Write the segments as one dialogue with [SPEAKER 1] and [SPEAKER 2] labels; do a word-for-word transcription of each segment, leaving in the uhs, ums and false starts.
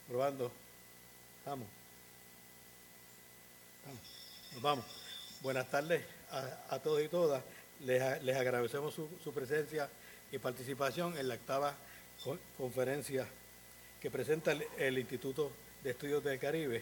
[SPEAKER 1] Probando. Vamos. Vamos. Nos vamos. Buenas tardes a, a todos y todas. Les, les agradecemos su, su presencia y participación en la octava con, conferencia que presenta el, el Instituto de Estudios del Caribe.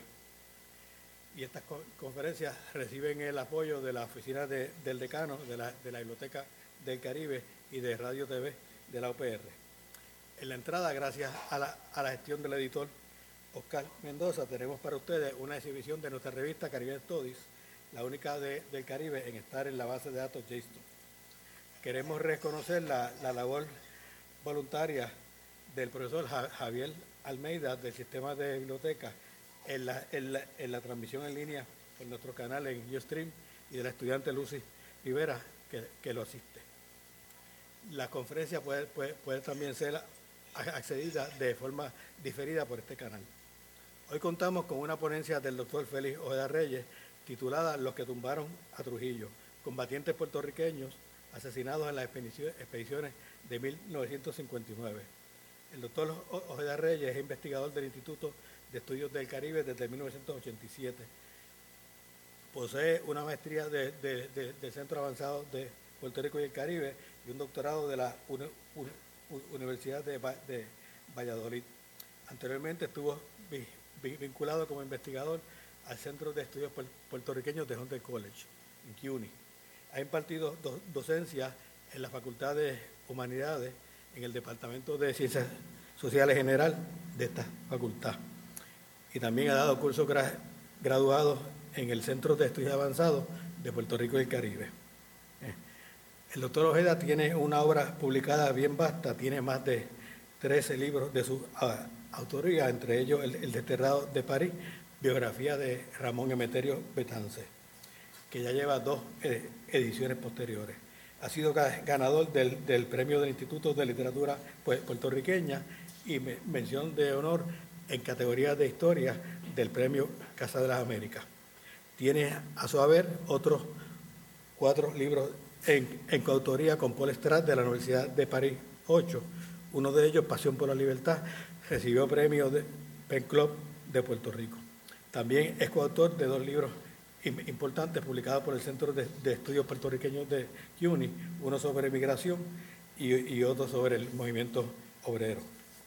[SPEAKER 1] Y estas co conferencias reciben el apoyo de la oficina de, del decano, de la, de la Biblioteca del Caribe y de Radio T V de la U P R. En la entrada, gracias a la, a la gestión del editor Oscar Mendoza, tenemos para ustedes una exhibición de nuestra revista Caribbean Studies, la única de, del Caribe en estar en la base de datos JSTOR. Queremos reconocer la, la labor voluntaria del profesor Javier Almeida del Sistema de Biblioteca en la, en, la, en la transmisión en línea por nuestro canal en Ustream y de la estudiante Lucy Rivera que, que lo asiste. La conferencia puede, puede, puede también ser accedida de forma diferida por este canal. Hoy contamos con una ponencia del doctor Félix Ojeda Reyes titulada Los que tumbaron a Trujillo, combatientes puertorriqueños asesinados en las expediciones de mil novecientos cincuenta y nueve. El doctor Ojeda Reyes es investigador del Instituto de Estudios del Caribe desde mil novecientos ochenta y siete. Posee una maestría de, de, de, del Centro Avanzado de Puerto Rico y el Caribe y un doctorado de la Uni, Uni, Universidad de, de Valladolid. Anteriormente estuvo vinculado como investigador al Centro de Estudios Puertorriqueños de Hunter College, en C U N Y. Ha impartido do, docencia en la Facultad de Humanidades, en el Departamento de Ciencias Sociales General de esta facultad. Y también ha dado cursos gra, graduados en el Centro de Estudios Avanzados de Puerto Rico y el Caribe. Eh. El doctor Ojeda tiene una obra publicada bien vasta, tiene más de trece libros de su uh, autoría, entre ellos El, el Desterrado de París, biografía de Ramón Emeterio Betance, que ya lleva dos eh, ediciones posteriores. Ha sido ganador del, del premio del Instituto de Literatura Puertorriqueña y me, mención de honor en categoría de historia del premio Casa de las Américas. Tiene a su haber otros cuatro libros en, en coautoría con Paul Estrad de la Universidad de París ocho. Uno de ellos, Pasión por la Libertad, recibió premio de Pen Club de Puerto Rico. También es coautor de dos libros importantes publicados por el Centro de, de Estudios Puertorriqueños de C U N Y, uno sobre migración y, y otro sobre el movimiento obrero.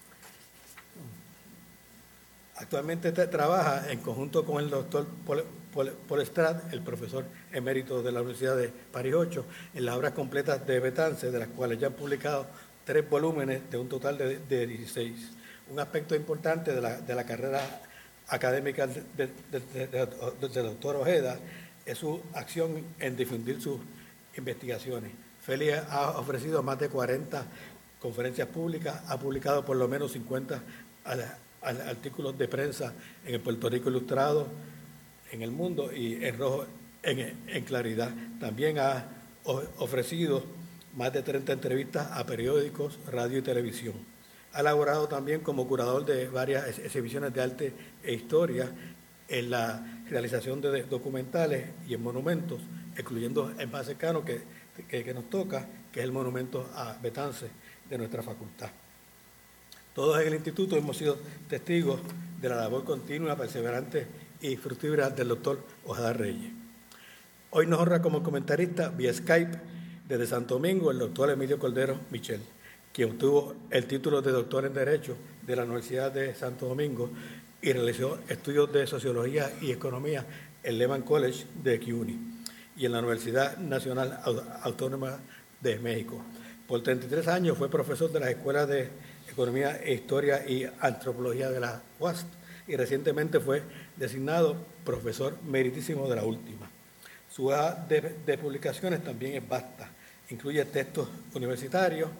[SPEAKER 1] Actualmente trabaja en conjunto con el doctor Paul, Paul, Paul Estrad, el profesor emérito de la Universidad de París ocho, en las obras completas de Betance, de las cuales ya han publicado tres volúmenes de un total de, de dieciséis. Un aspecto importante de la, de la carrera académica del de, de, de, de, de doctor Ojeda es su acción en difundir sus investigaciones. Félix ha ofrecido más de cuarenta conferencias públicas, ha publicado por lo menos cincuenta artículos de prensa en el Puerto Rico Ilustrado, en El Mundo y en Rojo en, en Claridad. También ha ofrecido más de treinta entrevistas a periódicos, radio y televisión. Ha elaborado también como curador de varias exhibiciones de arte e historia en la realización de documentales y en monumentos, incluyendo el más cercano que, que, que nos toca, que es el monumento a Betance de nuestra facultad. Todos en el instituto hemos sido testigos de la labor continua, perseverante y fructífera del doctor Ojeda Reyes. Hoy nos honra como comentarista vía Skype desde Santo Domingo el doctor Emilio Cordero Michel, quien obtuvo el título de doctor en Derecho de la Universidad de Santo Domingo y realizó estudios de Sociología y Economía en Lehman College de C U N Y y en la Universidad Nacional Autónoma de México. Por treinta y tres años fue profesor de las Escuelas de Economía e Historia y Antropología de la U A S T y recientemente fue designado profesor meritísimo de la última. Su hoja de, de publicaciones también es vasta, incluye textos universitarios,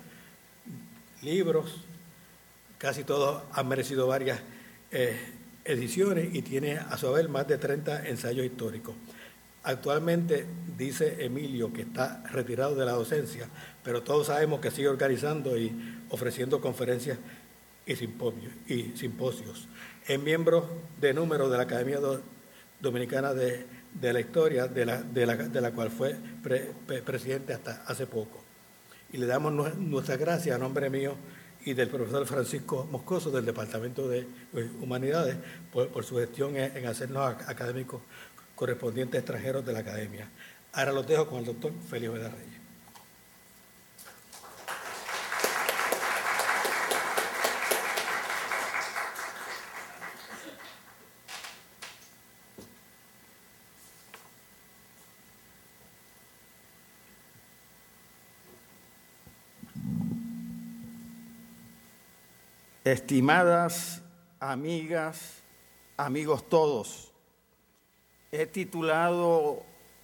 [SPEAKER 1] libros, casi todos han merecido varias eh, ediciones y tiene a su haber más de treinta ensayos históricos. Actualmente dice Emilio que está retirado de la docencia, pero todos sabemos que sigue organizando y ofreciendo conferencias y simposios. Y simposios. Es miembro de número de la Academia Dominicana de, de la Historia, de la, de la, de la cual fue pre, pre, presidente hasta hace poco. Y le damos nuestras gracias a nombre mío y y del profesor Francisco Moscoso del Departamento de Humanidades por, por su gestión en, en hacernos académicos correspondientes extranjeros de la academia. Ahora los dejo con el doctor Félix Ojeda Reyes.
[SPEAKER 2] Estimadas amigas, amigos todos, he titulado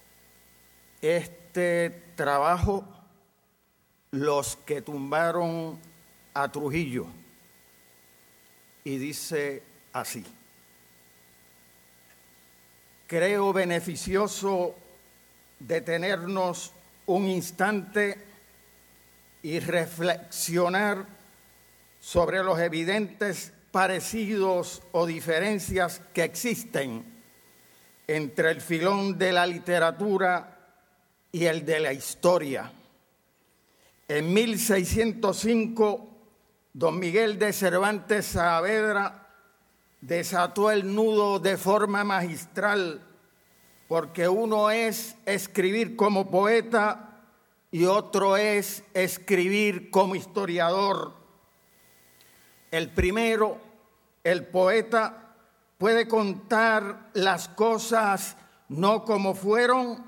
[SPEAKER 2] este trabajo Los que tumbaron a Trujillo, y dice así: creo beneficioso detenernos un instante y reflexionar sobre los evidentes parecidos o diferencias que existen entre el filón de la literatura y el de la historia. En mil seiscientos cinco, don Miguel de Cervantes Saavedra desató el nudo de forma magistral, porque uno es escribir como poeta y otro es escribir como historiador. El primero, el poeta, puede contar las cosas no como fueron,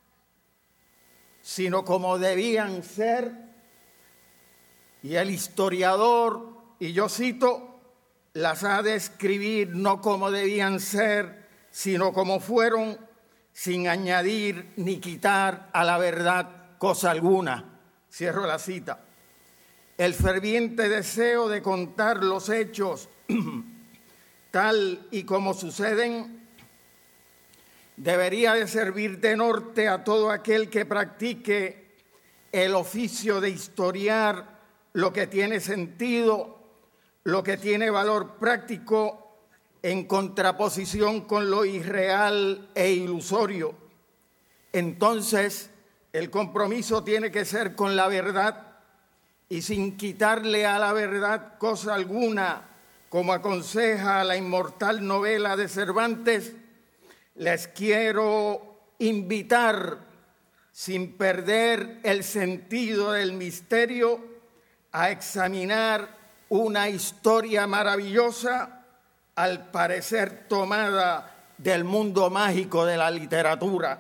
[SPEAKER 2] sino como debían ser. Y el historiador, y yo cito, las ha de escribir no como debían ser, sino como fueron, sin añadir ni quitar a la verdad cosa alguna. Cierro la cita. El ferviente deseo de contar los hechos tal y como suceden debería de servir de norte a todo aquel que practique el oficio de historiar lo que tiene sentido, lo que tiene valor práctico, en contraposición con lo irreal e ilusorio. Entonces, el compromiso tiene que ser con la verdad, y sin quitarle a la verdad cosa alguna, como aconseja la inmortal novela de Cervantes, les quiero invitar, sin perder el sentido del misterio, a examinar una historia maravillosa, al parecer tomada del mundo mágico de la literatura.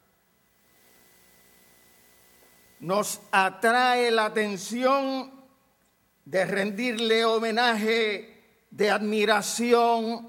[SPEAKER 2] Nos atrae la atención de rendirle homenaje de admiración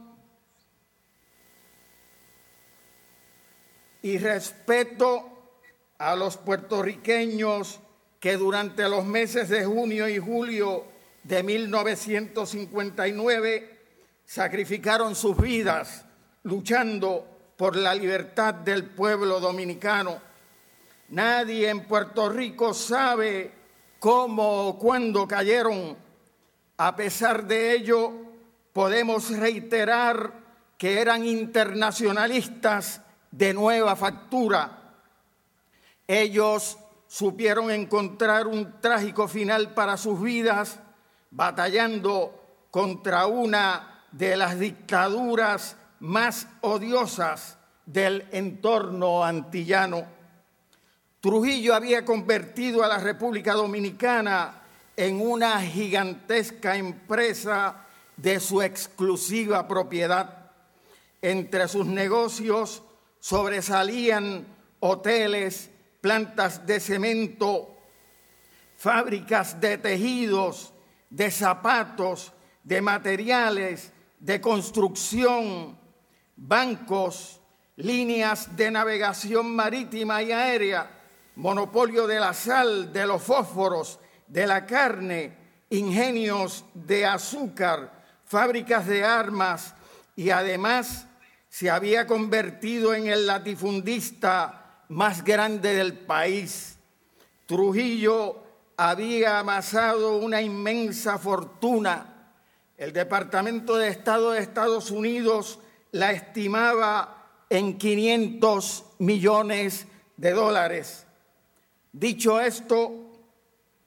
[SPEAKER 2] y respeto a los puertorriqueños que durante los meses de junio y julio de mil novecientos cincuenta y nueve sacrificaron sus vidas luchando por la libertad del pueblo dominicano. Nadie en Puerto Rico sabe cómo o cuándo cayeron. A pesar de ello, podemos reiterar que eran internacionalistas de nueva factura. Ellos supieron encontrar un trágico final para sus vidas, batallando contra una de las dictaduras más odiosas del entorno antillano. Trujillo había convertido a la República Dominicana en una gigantesca empresa de su exclusiva propiedad. Entre sus negocios sobresalían hoteles, plantas de cemento, fábricas de tejidos, de zapatos, de materiales, de construcción, bancos, líneas de navegación marítima y aérea, monopolio de la sal, de los fósforos, de la carne, ingenios de azúcar, fábricas de armas, y además se había convertido en el latifundista más grande del país. Trujillo había amasado una inmensa fortuna. El Departamento de Estado de Estados Unidos la estimaba en quinientos millones de dólares. Dicho esto,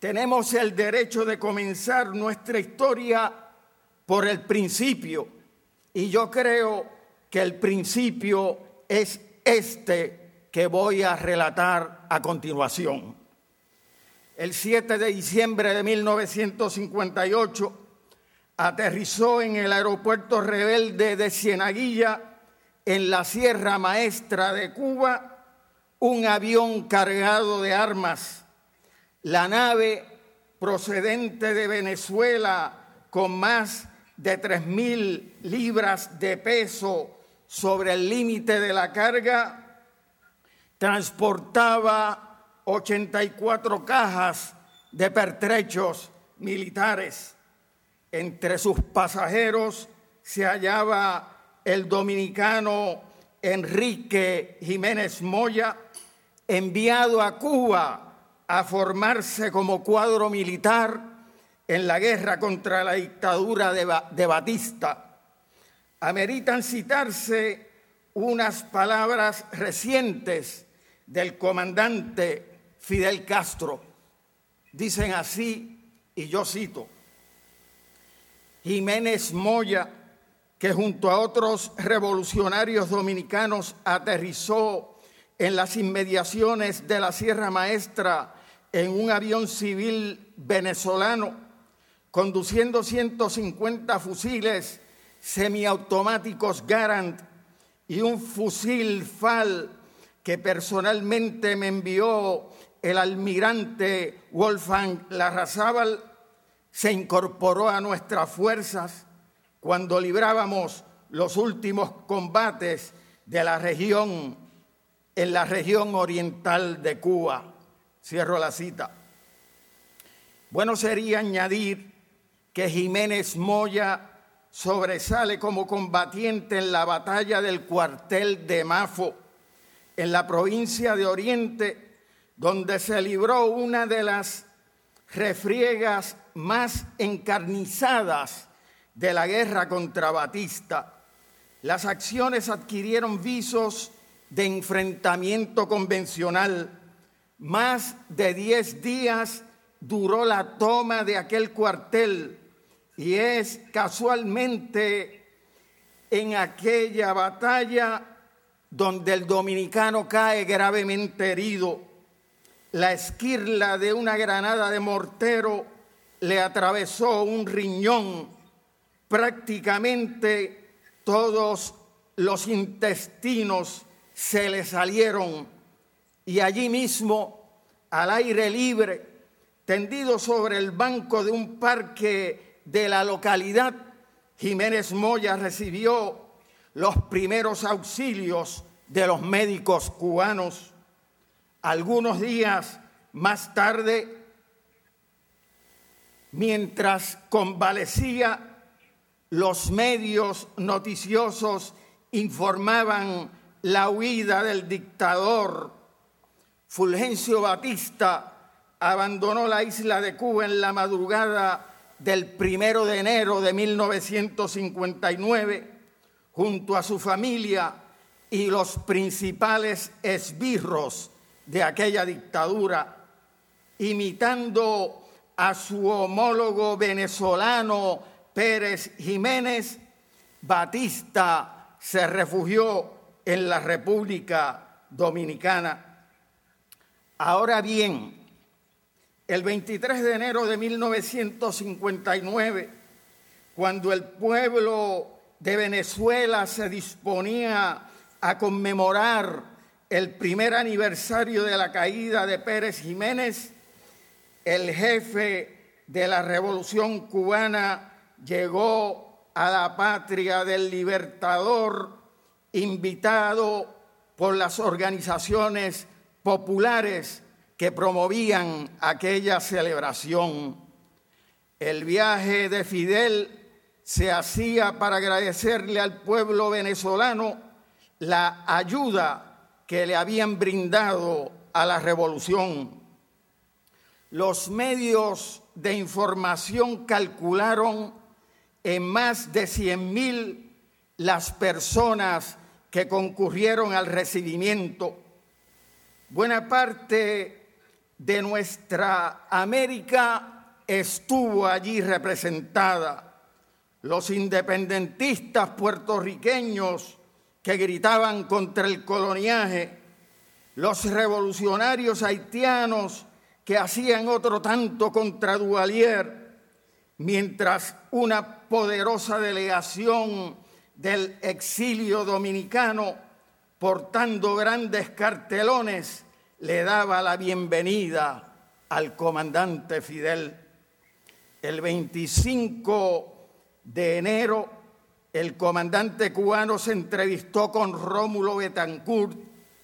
[SPEAKER 2] tenemos el derecho de comenzar nuestra historia por el principio. Y yo creo que el principio es este que voy a relatar a continuación. El siete de diciembre de mil novecientos cincuenta y ocho aterrizó en el aeropuerto Rebelde de Cienaguilla, en la Sierra Maestra de Cuba, un avión cargado de armas. La nave, procedente de Venezuela, con más de tres mil libras de peso sobre el límite de la carga, transportaba ochenta y cuatro cajas de pertrechos militares. Entre sus pasajeros se hallaba el dominicano Enrique Jiménez Moya, enviado a Cuba a formarse como cuadro militar en la guerra contra la dictadura de, ba- de Batista. Ameritan citarse unas palabras recientes del comandante Fidel Castro. Dicen así, y yo cito: Jiménez Moya, que junto a otros revolucionarios dominicanos aterrizó en las inmediaciones de la Sierra Maestra en un avión civil venezolano, conduciendo ciento cincuenta fusiles semiautomáticos Garand y un fusil F A L que personalmente me envió el almirante Wolfgang Larrazábal, se incorporó a nuestras fuerzas cuando librábamos los últimos combates de la región, en la región oriental de Cuba. Cierro la cita. Bueno sería añadir que Jiménez Moya sobresale como combatiente en la batalla del cuartel de Mafo, en la provincia de Oriente, donde se libró una de las refriegas más encarnizadas de la guerra contra Batista. Las acciones adquirieron visos de enfrentamiento convencional. Más de diez días duró la toma de aquel cuartel y es casualmente en aquella batalla donde el dominicano cae gravemente herido. La esquirla de una granada de mortero le atravesó un riñón. Prácticamente todos los intestinos se le salieron y allí mismo, al aire libre, tendido sobre el banco de un parque de la localidad, Jiménez Moya recibió los primeros auxilios de los médicos cubanos. Algunos días más tarde, mientras convalecía, los medios noticiosos informaban la huida del dictador. Fulgencio Batista abandonó la isla de Cuba en la madrugada del primero de enero de mil novecientos cincuenta y nueve, junto a su familia y los principales esbirros de aquella dictadura, imitando a su homólogo venezolano Pérez Jiménez. Batista se refugió en la República Dominicana. Ahora bien, el veintitrés de enero de mil novecientos cincuenta y nueve, cuando el pueblo de Venezuela se disponía a conmemorar el primer aniversario de la caída de Pérez Jiménez, el jefe de la Revolución Cubana llegó a la patria del Libertador, invitado por las organizaciones populares que promovían aquella celebración. El viaje de Fidel se hacía para agradecerle al pueblo venezolano la ayuda que le habían brindado a la revolución. Los medios de información calcularon en más de cien mil las personas que concurrieron al recibimiento. Buena parte de nuestra América estuvo allí representada. Los independentistas puertorriqueños que gritaban contra el coloniaje, los revolucionarios haitianos que hacían otro tanto contra Duvalier, mientras una poderosa delegación del exilio dominicano, portando grandes cartelones, le daba la bienvenida al comandante Fidel. El veinticinco de enero, el comandante cubano se entrevistó con Rómulo Betancourt.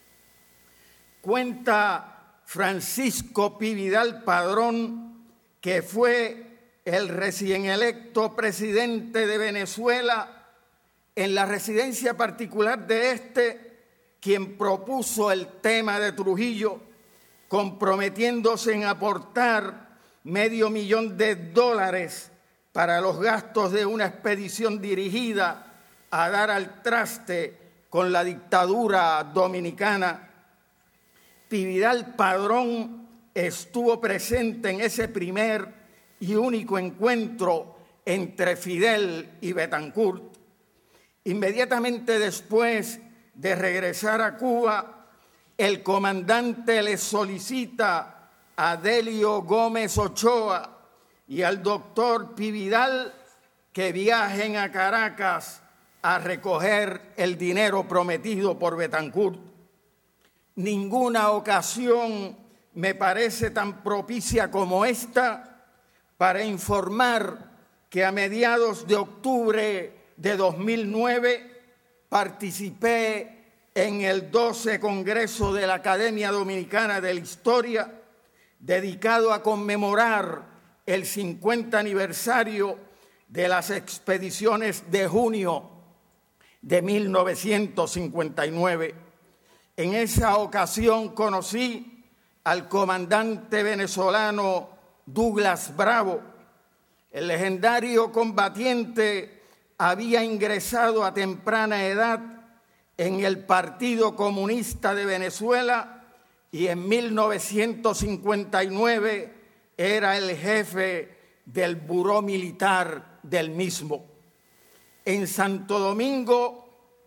[SPEAKER 2] Cuenta Francisco Pi Vidal Padrón, que fue el recién electo presidente de Venezuela, en la residencia particular de este, quien propuso el tema de Trujillo, comprometiéndose en aportar medio millón de dólares para los gastos de una expedición dirigida a dar al traste con la dictadura dominicana. Pi Vidal Padrón estuvo presente en ese primer y único encuentro entre Fidel y Betancourt. Inmediatamente después de regresar a Cuba, el comandante le solicita a Delio Gómez Ochoa y al doctor Pi Vidal que viajen a Caracas a recoger el dinero prometido por Betancourt. Ninguna ocasión me parece tan propicia como esta para informar que a mediados de octubre de dos mil nueve participé en el doce Congreso de la Academia Dominicana de la Historia, dedicado a conmemorar el cincuenta aniversario de las expediciones de junio de mil novecientos cincuenta y nueve. En esa ocasión conocí al comandante venezolano Douglas Bravo. El legendario combatiente había ingresado a temprana edad en el Partido Comunista de Venezuela y en mil novecientos cincuenta y nueve era el jefe del buró militar del mismo. En Santo Domingo,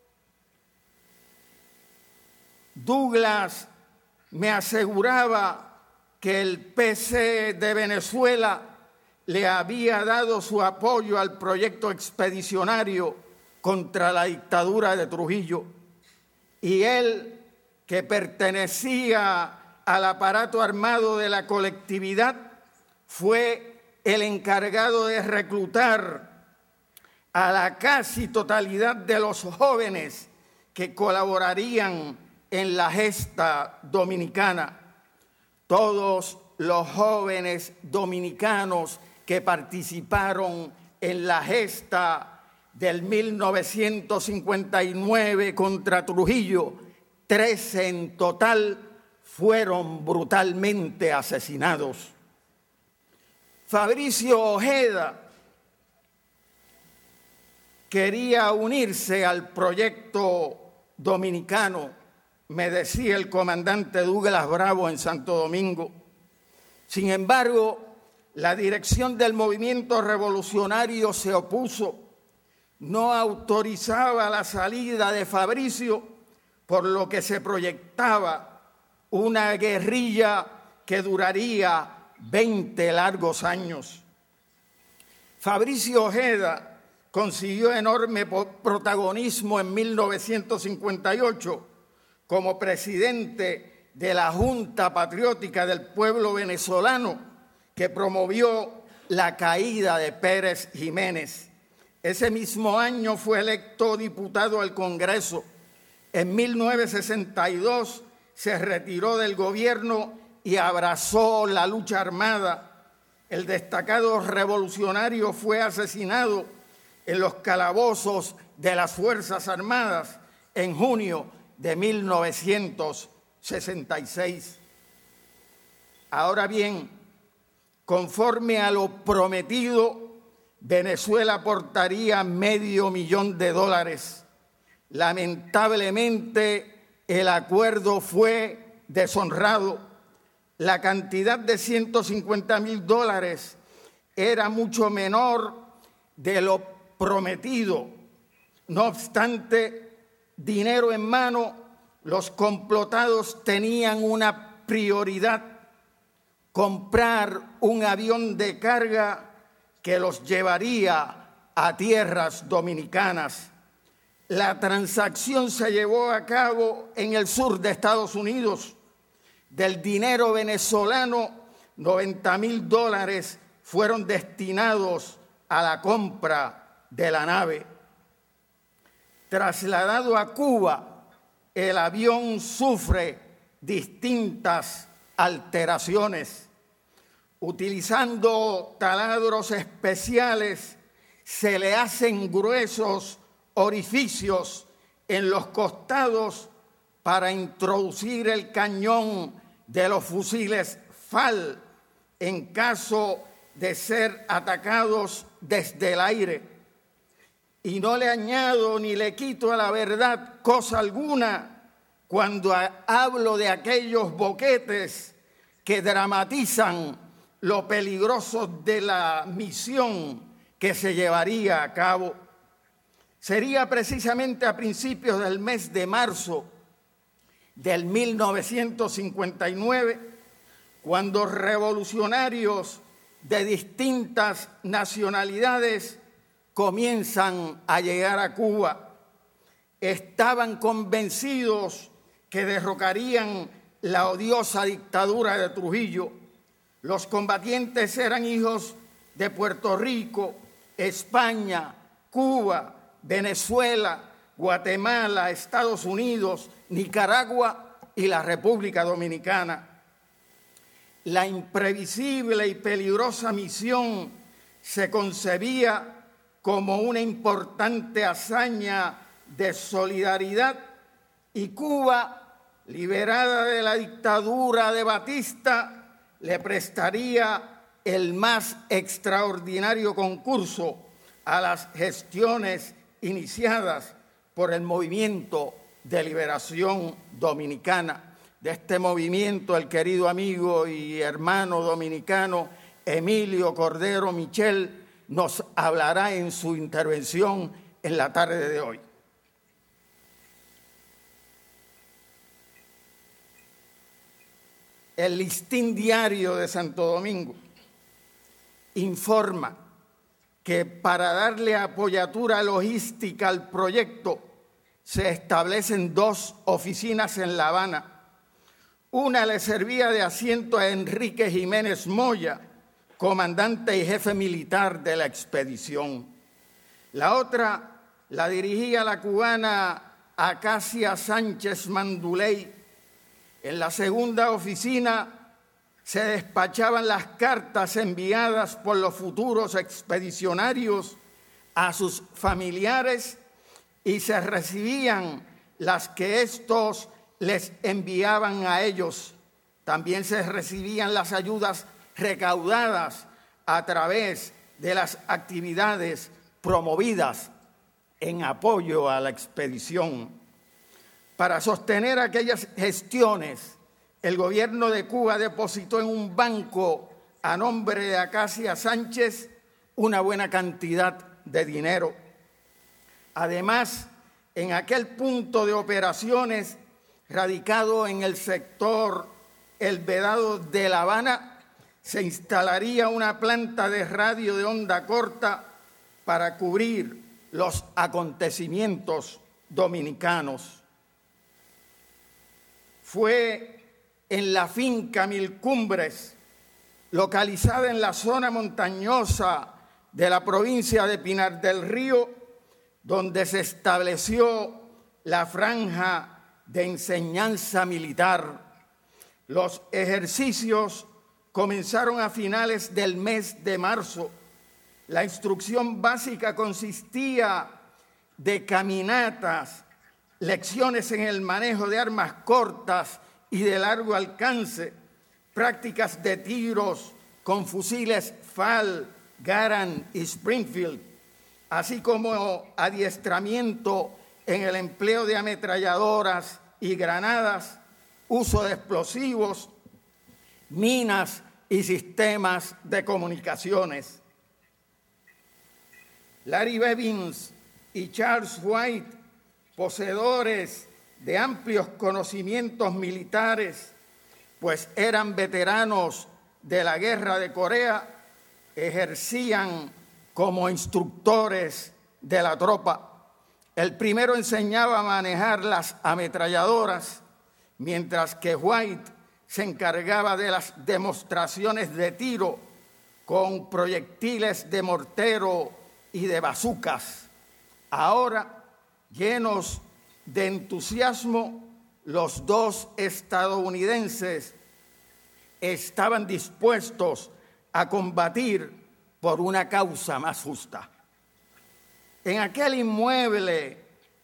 [SPEAKER 2] Douglas me aseguraba que el P C de Venezuela le había dado su apoyo al proyecto expedicionario contra la dictadura de Trujillo, y él, que pertenecía al aparato armado de la colectividad, fue el encargado de reclutar a la casi totalidad de los jóvenes que colaborarían en la gesta dominicana. Todos los jóvenes dominicanos que participaron en la gesta del mil novecientos cincuenta y nueve contra Trujillo, trece en total, fueron brutalmente asesinados. Fabricio Ojeda quería unirse al proyecto dominicano, me decía el comandante Douglas Bravo en Santo Domingo. Sin embargo, la dirección del movimiento revolucionario se opuso, no autorizaba la salida de Fabricio, por lo que se proyectaba una guerrilla que duraría veinte largos años. Fabricio Ojeda consiguió enorme protagonismo en mil novecientos cincuenta y ocho como presidente de la Junta Patriótica del Pueblo Venezolano, que promovió la caída de Pérez Jiménez. Ese mismo año fue electo diputado al Congreso. En mil novecientos sesenta y dos se retiró del gobierno y abrazó la lucha armada. El destacado revolucionario fue asesinado en los calabozos de las Fuerzas Armadas en junio de mil novecientos sesenta y seis. Ahora bien, conforme a lo prometido, Venezuela aportaría medio millón de dólares. Lamentablemente, el acuerdo fue deshonrado. la cantidad de ciento cincuenta mil dólares era mucho menor de lo prometido. No obstante, dinero en mano, los complotados tenían una prioridad: comprar un avión de carga que los llevaría a tierras dominicanas. La transacción se llevó a cabo en el sur de Estados Unidos. Del dinero venezolano, noventa mil dólares fueron destinados a la compra de la nave. Trasladado a Cuba, el avión sufre distintas alteraciones. Utilizando taladros especiales, se le hacen gruesos orificios en los costados para introducir el cañón de los fusiles F A L en caso de ser atacados desde el aire. Y no le añado ni le quito a la verdad cosa alguna cuando hablo de aquellos boquetes que dramatizan lo peligroso de la misión que se llevaría a cabo. Sería precisamente a principios del mes de marzo del mil novecientos cincuenta y nueve cuando revolucionarios de distintas nacionalidades comienzan a llegar a Cuba. Estaban convencidos que derrocarían la odiosa dictadura de Trujillo. Los combatientes eran hijos de Puerto Rico, España, Cuba, Venezuela, Guatemala, Estados Unidos, Nicaragua y la República Dominicana. La imprevisible y peligrosa misión se concebía como una importante hazaña de solidaridad y Cuba, liberada de la dictadura de Batista, le prestaría el más extraordinario concurso a las gestiones iniciadas por el Movimiento de Liberación Dominicana. De este movimiento, el querido amigo y hermano dominicano Emilio Cordero Michel nos hablará en su intervención en la tarde de hoy. El Listín Diario de Santo Domingo informa que para darle apoyatura logística al proyecto se establecen dos oficinas en La Habana. Una le servía de asiento a Enrique Jiménez Moya, comandante y jefe militar de la expedición. La otra la dirigía la cubana Acacia Sánchez Manduley. En la segunda oficina se despachaban las cartas enviadas por los futuros expedicionarios a sus familiares y se recibían las que estos les enviaban a ellos. También se recibían las ayudas recaudadas a través de las actividades promovidas en apoyo a la expedición. Para sostener aquellas gestiones, el gobierno de Cuba depositó en un banco a nombre de Acacia Sánchez una buena cantidad de dinero. Además, en aquel punto de operaciones radicado en el sector El Vedado de La Habana, se instalaría una planta de radio de onda corta para cubrir los acontecimientos dominicanos. Fue en la finca Mil Cumbres, localizada en la zona montañosa de la provincia de Pinar del Río, donde se estableció la franja de enseñanza militar. Los ejercicios comenzaron a finales del mes de marzo. La instrucción básica consistía de caminatas, lecciones en el manejo de armas cortas y de largo alcance, prácticas de tiros con fusiles F A L, Garand y Springfield, así como adiestramiento en el empleo de ametralladoras y granadas, uso de explosivos, minas y sistemas de comunicaciones. Larry Bevins y Charles White, poseedores de amplios conocimientos militares, pues eran veteranos de la Guerra de Corea, ejercían como instructores de la tropa. El primero enseñaba a manejar las ametralladoras, mientras que White se encargaba de las demostraciones de tiro con proyectiles de mortero y de bazucas. Ahora, llenos de entusiasmo, los dos estadounidenses estaban dispuestos a combatir por una causa más justa. En aquel inmueble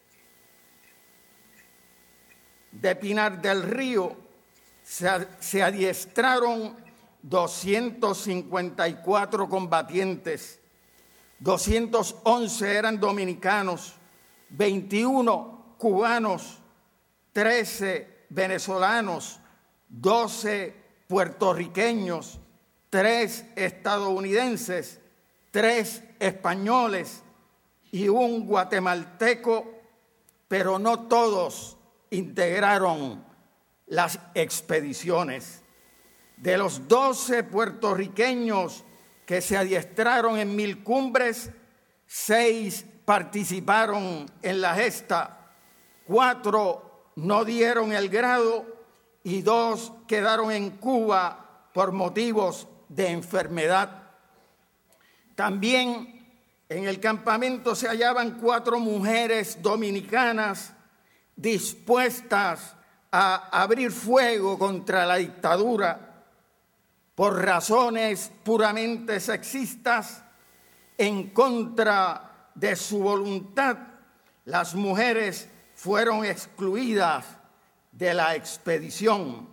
[SPEAKER 2] de Pinar del Río se, se adiestraron doscientos cincuenta y cuatro combatientes, doscientos once eran dominicanos, veintiuno cubanos, trece venezolanos, doce puertorriqueños, tres estadounidenses, tres españoles y un guatemalteco, pero no todos integraron las expediciones. De los doce puertorriqueños que se adiestraron en Mil Cumbres, seis participaron en la gesta, cuatro no dieron el grado y dos quedaron en Cuba por motivos de enfermedad. También en el campamento se hallaban cuatro mujeres dominicanas dispuestas a abrir fuego contra la dictadura por razones puramente sexistas. En contra de su voluntad, las mujeres fueron excluidas de la expedición.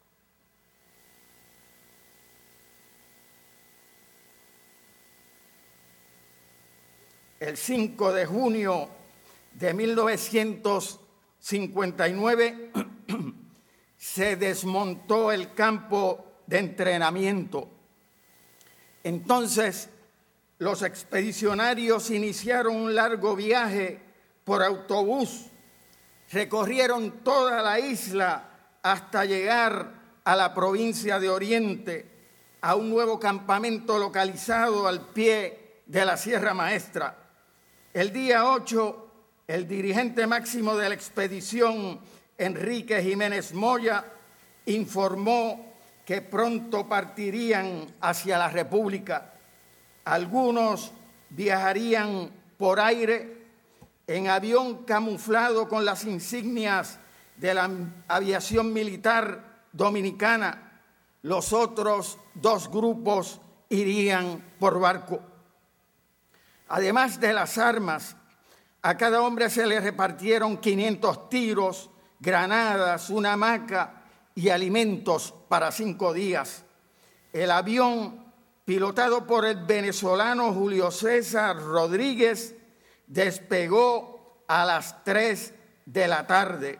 [SPEAKER 2] El cinco de junio de mil novecientos cincuenta y nueve se desmontó el campo de entrenamiento. Entonces, los expedicionarios iniciaron un largo viaje por autobús, recorrieron toda la isla hasta llegar a la provincia de Oriente, a un nuevo campamento localizado al pie de la Sierra Maestra. El día ocho, el dirigente máximo de la expedición, Enrique Jiménez Moya, informó que pronto partirían hacia la República. Algunos viajarían por aire en avión camuflado con las insignias de la aviación militar dominicana. Los otros dos grupos irían por barco. Además de las armas, a cada hombre se le repartieron quinientos tiros, granadas, una hamaca y alimentos para cinco días. El avión, pilotado por el venezolano Julio César Rodríguez, despegó a las tres de la tarde.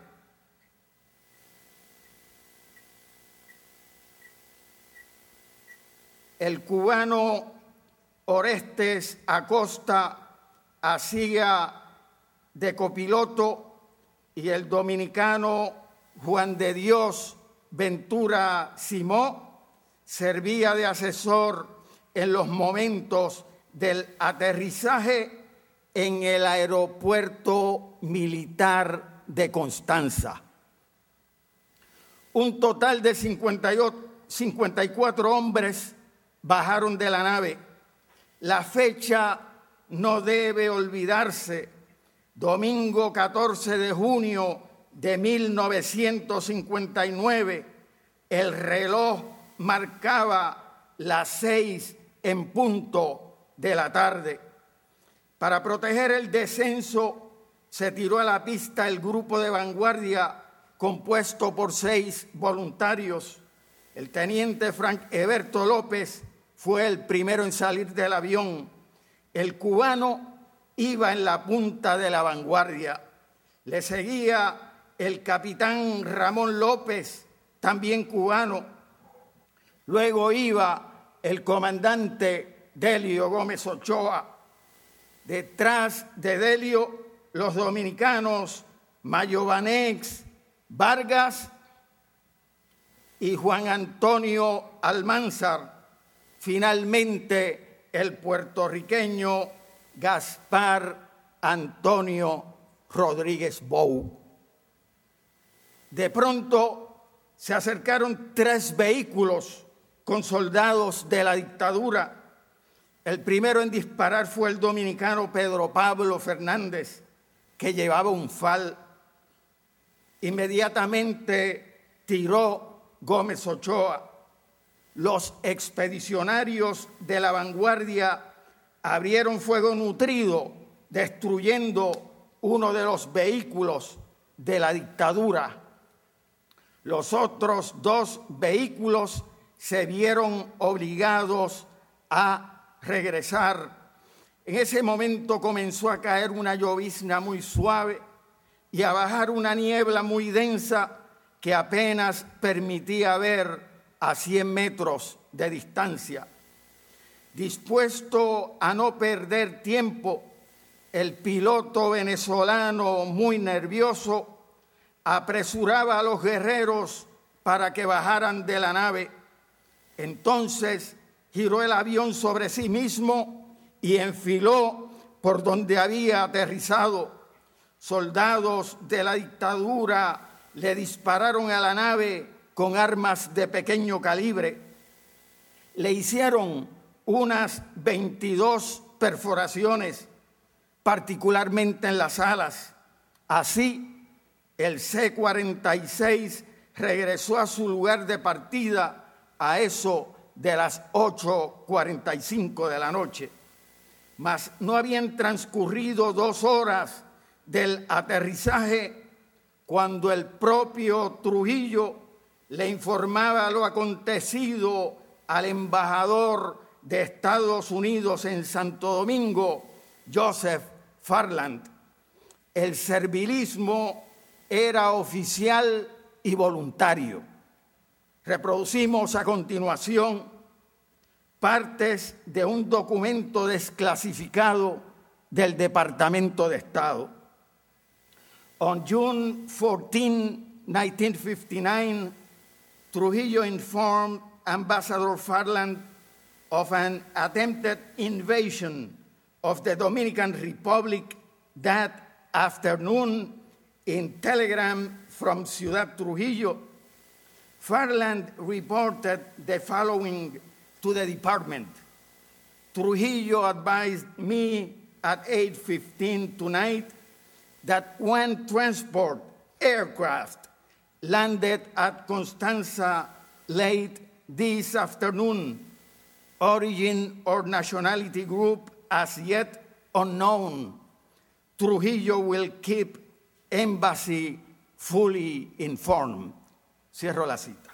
[SPEAKER 2] El cubano Orestes Acosta hacía de copiloto y el dominicano Juan de Dios Ventura Simó servía de asesor en los momentos del aterrizaje en el aeropuerto militar de Constanza. Un total de cincuenta y cuatro hombres bajaron de la nave. La fecha no debe olvidarse. Domingo catorce de junio de mil novecientos cincuenta y nueve, el reloj marcaba las seis en punto de la tarde. Para proteger el descenso, se tiró a la pista el grupo de vanguardia compuesto por seis voluntarios. El teniente Frank Eberto López fue el primero en salir del avión. El cubano iba en la punta de la vanguardia. Le seguía el capitán Ramón López, también cubano. Luego iba el comandante Delio Gómez Ochoa. Detrás de Delio, los dominicanos Mayovanex, Vargas y Juan Antonio Almanzar. Finalmente, el puertorriqueño Gaspar Antonio Rodríguez Bou. De pronto se acercaron tres vehículos con soldados de la dictadura. El primero en disparar fue el dominicano Pedro Pablo Fernández, que llevaba un fal. Inmediatamente tiró Gómez Ochoa. Los expedicionarios de la vanguardia abrieron fuego nutrido, destruyendo uno de los vehículos de la dictadura. Los otros dos vehículos se vieron obligados a regresar. En ese momento comenzó a caer una llovizna muy suave y a bajar una niebla muy densa que apenas permitía ver a cien metros de distancia. Dispuesto a no perder tiempo, el piloto venezolano, muy nervioso, apresuraba a los guerreros para que bajaran de la nave. Entonces giró el avión sobre sí mismo y enfiló por donde había aterrizado. Soldados de la dictadura le dispararon a la nave con armas de pequeño calibre. Le hicieron unas veintidós perforaciones, particularmente en las alas. Así, el C cuarenta y seis regresó a su lugar de partida a eso de las ocho cuarenta y cinco de la noche. Mas no habían transcurrido dos horas del aterrizaje cuando el propio Trujillo le informaba lo acontecido al embajador de Estados Unidos en Santo Domingo, Joseph Farland. El servilismo era oficial y voluntario. Reproducimos a continuación partes de un documento desclasificado del Departamento de Estado. On June fourteenth, nineteen fifty-nine, Trujillo informed Ambassador Farland of an attempted invasion of the Dominican Republic that afternoon. In telegram from Ciudad Trujillo, Farland reported the following to the department. Trujillo advised me at eight fifteen tonight that one transport aircraft landed at Constanza late this afternoon. Origin or nationality group as yet unknown. Trujillo will keep embassy fully informed. Cierro la cita.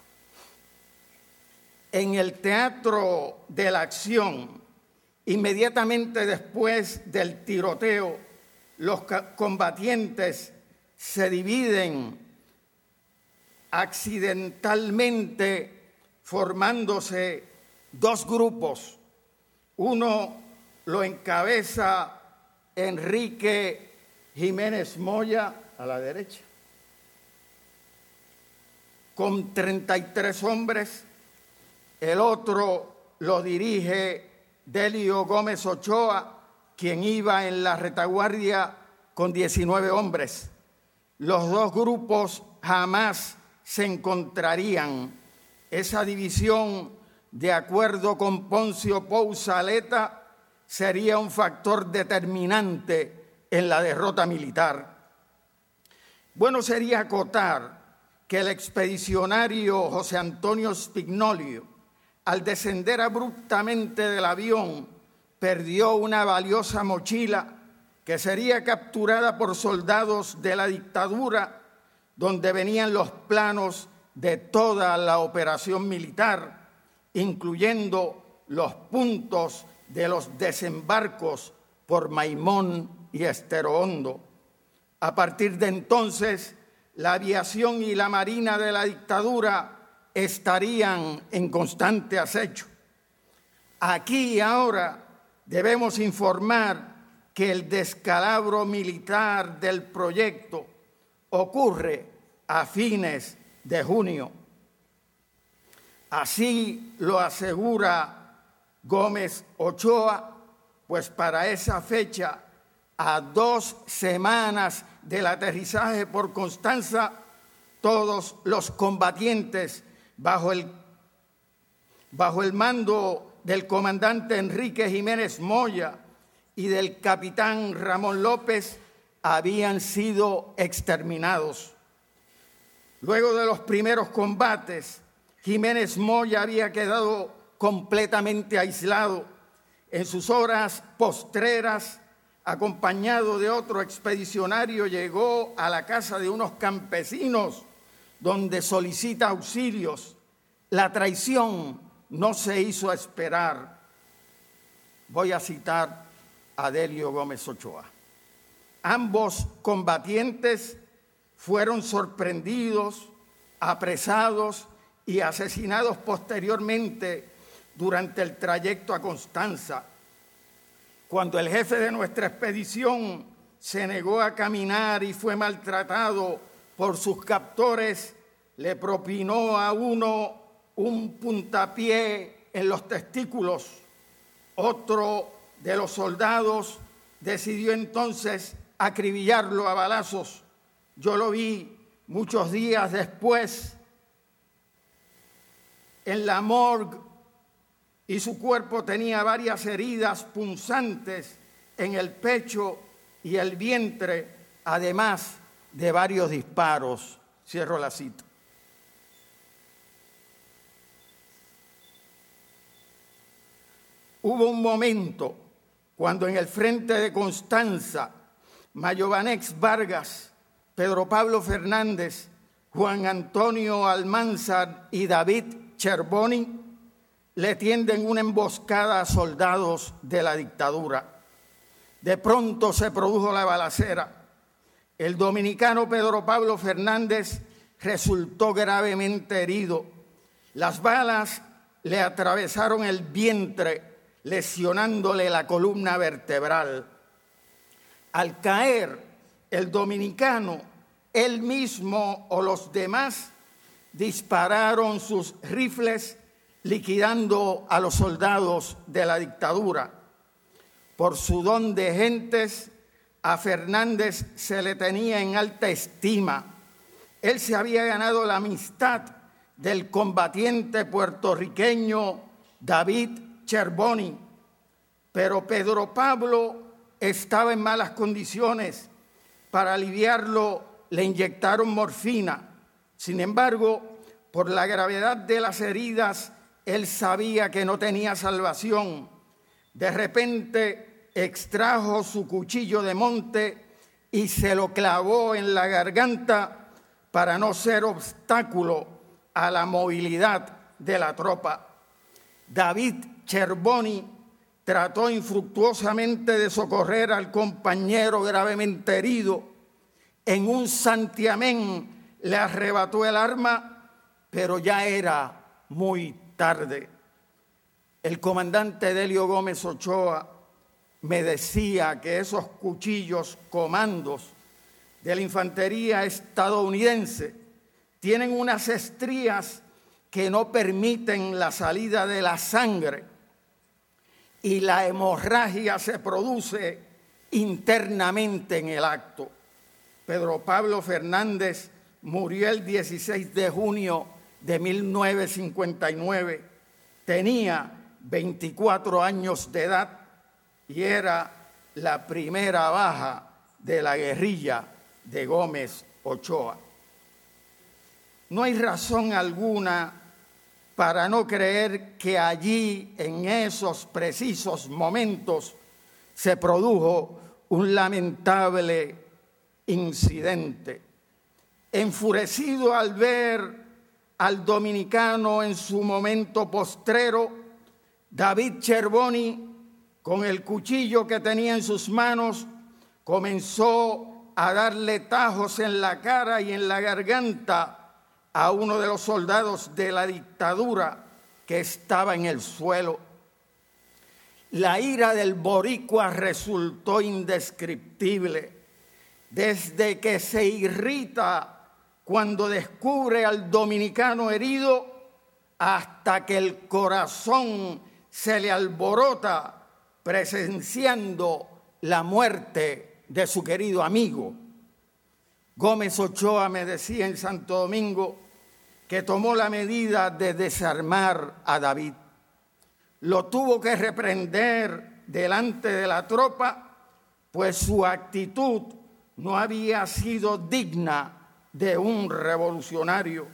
[SPEAKER 2] En el teatro de la acción, inmediatamente después del tiroteo, los combatientes se dividen accidentalmente, formándose dos grupos. Uno lo encabeza Enrique Jiménez Moya, a la derecha, con treinta y tres hombres. El otro lo dirige Delio Gómez Ochoa, quien iba en la retaguardia con diecinueve hombres. Los dos grupos jamás se encontrarían. Esa división, de acuerdo con Poncio Pousaleta, sería un factor determinante en la derrota militar. Bueno sería acotar que el expedicionario José Antonio Spignolio, al descender abruptamente del avión, perdió una valiosa mochila que sería capturada por soldados de la dictadura, donde venían los planos de toda la operación militar, incluyendo los puntos de los desembarcos por Maimón y Estero Hondo. A partir de entonces, la aviación y la marina de la dictadura estarían en constante acecho. Aquí y ahora debemos informar que el descalabro militar del proyecto ocurre a fines de junio. Así lo asegura Gómez Ochoa, pues para esa fecha, a dos semanas del aterrizaje por Constanza, todos los combatientes bajo el, bajo el mando del comandante Enrique Jiménez Moya y del capitán Ramón López habían sido exterminados. Luego de los primeros combates, Jiménez Moya había quedado completamente aislado. En sus horas postreras, acompañado de otro expedicionario, llegó a la casa de unos campesinos donde solicita auxilios. La traición no se hizo esperar. Voy a citar a Delio Gómez Ochoa. Ambos combatientes fueron sorprendidos, apresados y asesinados posteriormente durante el trayecto a Constanza. Cuando el jefe de nuestra expedición se negó a caminar y fue maltratado por sus captores, le propinó a uno un puntapié en los testículos. Otro de los soldados decidió entonces acribillarlo a balazos. Yo lo vi muchos días después en la morgue y su cuerpo tenía varias heridas punzantes en el pecho y el vientre, además de varios disparos. Cierro la cita. Hubo un momento cuando en el frente de Constanza, Mayovanex Vargas, Pedro Pablo Fernández, Juan Antonio Almanzar y David Cherboni le tienden una emboscada a soldados de la dictadura. De pronto se produjo la balacera. El dominicano Pedro Pablo Fernández resultó gravemente herido. Las balas le atravesaron el vientre, lesionándole la columna vertebral. Al caer, el dominicano, él mismo o los demás, dispararon sus rifles, liquidando a los soldados de la dictadura. Por su don de gentes, a Fernández se le tenía en alta estima. Él se había ganado la amistad del combatiente puertorriqueño David Cherboni, pero Pedro Pablo estaba en malas condiciones. Para aliviarlo le inyectaron morfina. Sin embargo, por la gravedad de las heridas, él sabía que no tenía salvación. De repente extrajo su cuchillo de monte y se lo clavó en la garganta para no ser obstáculo a la movilidad de la tropa. David Cherboni trató infructuosamente de socorrer al compañero gravemente herido. En un santiamén le arrebató el arma, pero ya era muy tarde. El comandante Delio Gómez Ochoa me decía que esos cuchillos comandos de la infantería estadounidense tienen unas estrías que no permiten la salida de la sangre y la hemorragia se produce internamente en el acto. Pedro Pablo Fernández murió el dieciséis de junio de mil novecientos cincuenta y nueve. Tenía veinticuatro años de edad y era la primera baja de la guerrilla de Gómez Ochoa. No hay razón alguna para no creer que allí, en esos precisos momentos, se produjo un lamentable incidente. Enfurecido al ver al dominicano en su momento postrero, David Cherboni, con el cuchillo que tenía en sus manos, comenzó a darle tajos en la cara y en la garganta a uno de los soldados de la dictadura que estaba en el suelo. La ira del boricua resultó indescriptible, desde que se irrita cuando descubre al dominicano herido hasta que el corazón se le alborota presenciando la muerte de su querido amigo. Gómez Ochoa me decía en Santo Domingo que tomó la medida de desarmar a David. Lo tuvo que reprender delante de la tropa, pues su actitud no había sido digna de un revolucionario.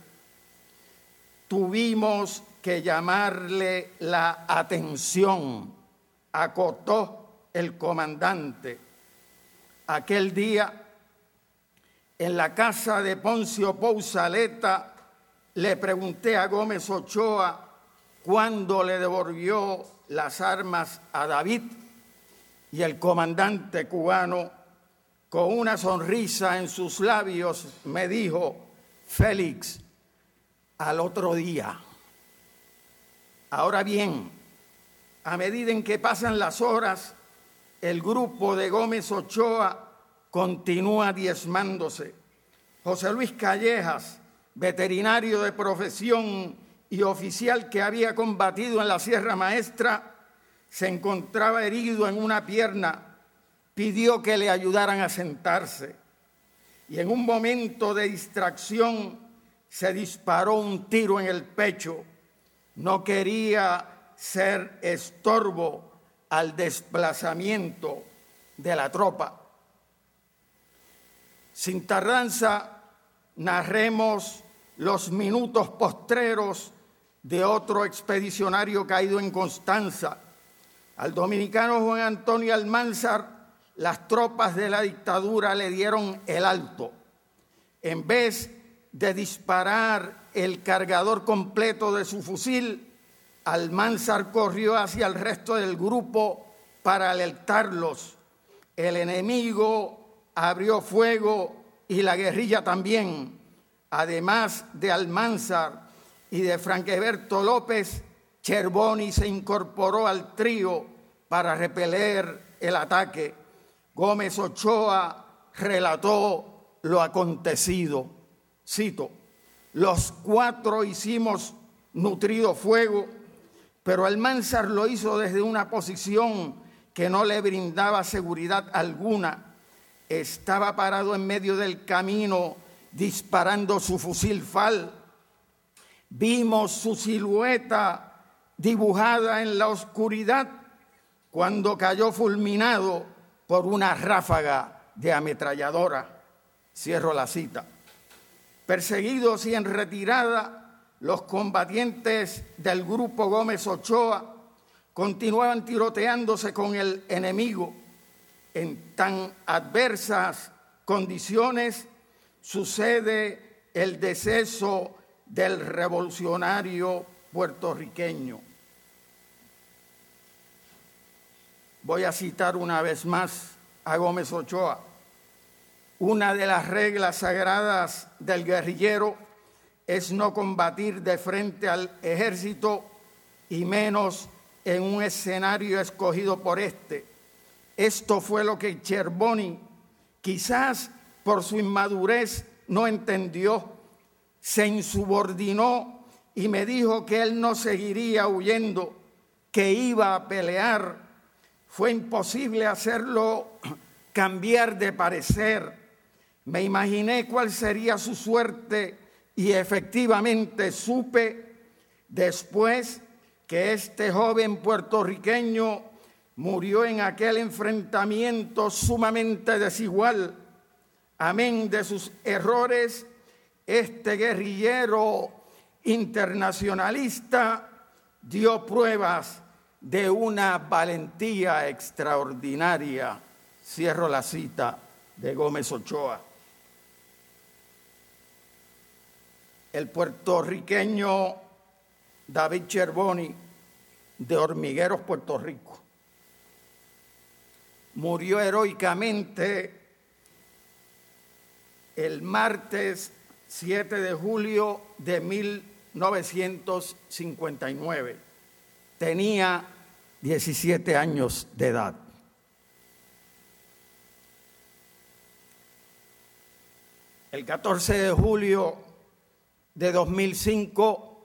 [SPEAKER 2] Tuvimos que llamarle la atención, acotó el comandante. Aquel día, en la casa de Poncio Pousaleta, le pregunté a Gómez Ochoa cuándo le devolvió las armas a David, y el comandante cubano, con una sonrisa en sus labios, me dijo: Félix, al otro día. Ahora bien, a medida en que pasan las horas, el grupo de Gómez Ochoa continúa diezmándose. José Luis Callejas, veterinario de profesión y oficial que había combatido en la Sierra Maestra, se encontraba herido en una pierna. Pidió que le ayudaran a sentarse y en un momento de distracción se disparó un tiro en el pecho. No quería ser estorbo al desplazamiento de la tropa. Sin tardanza, narremos los minutos postreros de otro expedicionario caído en Constanza. Al dominicano Juan Antonio Almanzar, las tropas de la dictadura le dieron el alto. En vez de disparar el cargador completo de su fusil, Almanzar corrió hacia el resto del grupo para alertarlos. El enemigo abrió fuego y la guerrilla también. Además de Almanzar y de Franqueberto López, Cherboni se incorporó al trío para repeler el ataque. Gómez Ochoa relató lo acontecido. Cito: los cuatro hicimos nutrido fuego, pero Almanzar lo hizo desde una posición que no le brindaba seguridad alguna. Estaba parado en medio del camino disparando su fusil Fal. Vimos su silueta dibujada en la oscuridad cuando cayó fulminado por una ráfaga de ametralladora. Cierro la cita. Perseguidos y en retirada, los combatientes del grupo Gómez Ochoa continuaban tiroteándose con el enemigo. En tan adversas condiciones sucede el deceso del revolucionario puertorriqueño. Voy a citar una vez más a Gómez Ochoa. Una de las reglas sagradas del guerrillero es no combatir de frente al ejército y menos en un escenario escogido por este. Esto fue lo que Cherboni, quizás por su inmadurez, no entendió. Se insubordinó y me dijo que él no seguiría huyendo, que iba a pelear. Fue imposible hacerlo cambiar de parecer. Me imaginé cuál sería su suerte y efectivamente supe después que este joven puertorriqueño murió en aquel enfrentamiento sumamente desigual. Amén de sus errores, este guerrillero internacionalista dio pruebas de una valentía extraordinaria. Cierro la cita de Gómez Ochoa. El puertorriqueño David Cherboni, de Hormigueros, Puerto Rico, murió heroicamente el martes siete de julio de mil novecientos cincuenta y nueve. Tenía diecisiete años de edad. El catorce de julio de dos mil cinco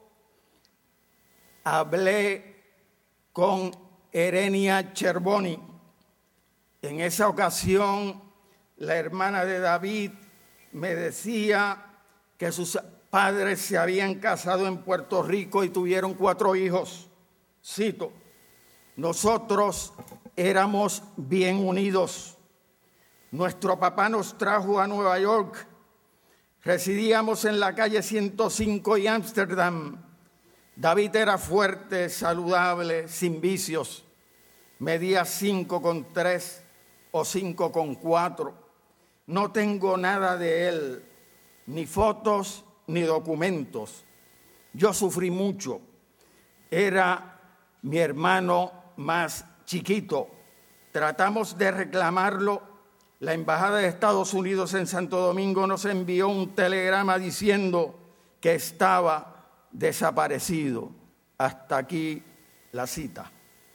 [SPEAKER 2] hablé con Erenia Cherboni. En esa ocasión, la hermana de David me decía que sus padres se habían casado en Puerto Rico y tuvieron cuatro hijos. Cito: nosotros éramos bien unidos. Nuestro papá nos trajo a Nueva York. Residíamos en la calle ciento cinco y Ámsterdam. David era fuerte, saludable, sin vicios. Medía cinco con tres o cinco con cuatro. No tengo nada de él, ni fotos ni documentos. Yo sufrí mucho. Era mi hermano más chiquito. Tratamos de reclamarlo. La Embajada de Estados Unidos en Santo Domingo nos envió un telegrama diciendo que estaba desaparecido. Hasta aquí la cita.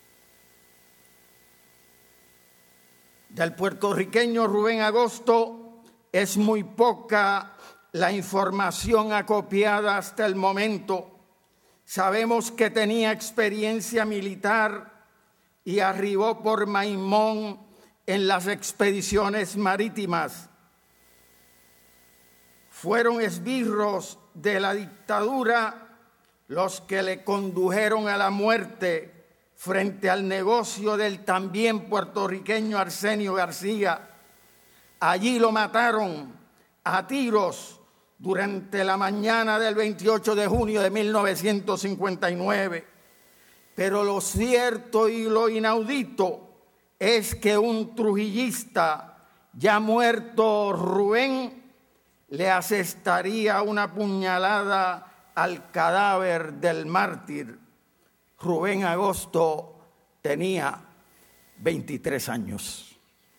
[SPEAKER 2] Del puertorriqueño Rubén Agosto es muy poca la información acopiada hasta el momento. Sabemos que tenía experiencia militar y arribó por Maimón en las expediciones marítimas. Fueron esbirros de la dictadura los que le condujeron a la muerte frente al negocio del también puertorriqueño Arsenio García. Allí lo mataron a tiros durante la mañana del veintiocho de junio de mil novecientos cincuenta y nueve. Pero lo cierto y lo inaudito es que un trujillista ya muerto, Rubén, le asestaría una puñalada al cadáver del mártir. Rubén Agosto tenía veintitrés años.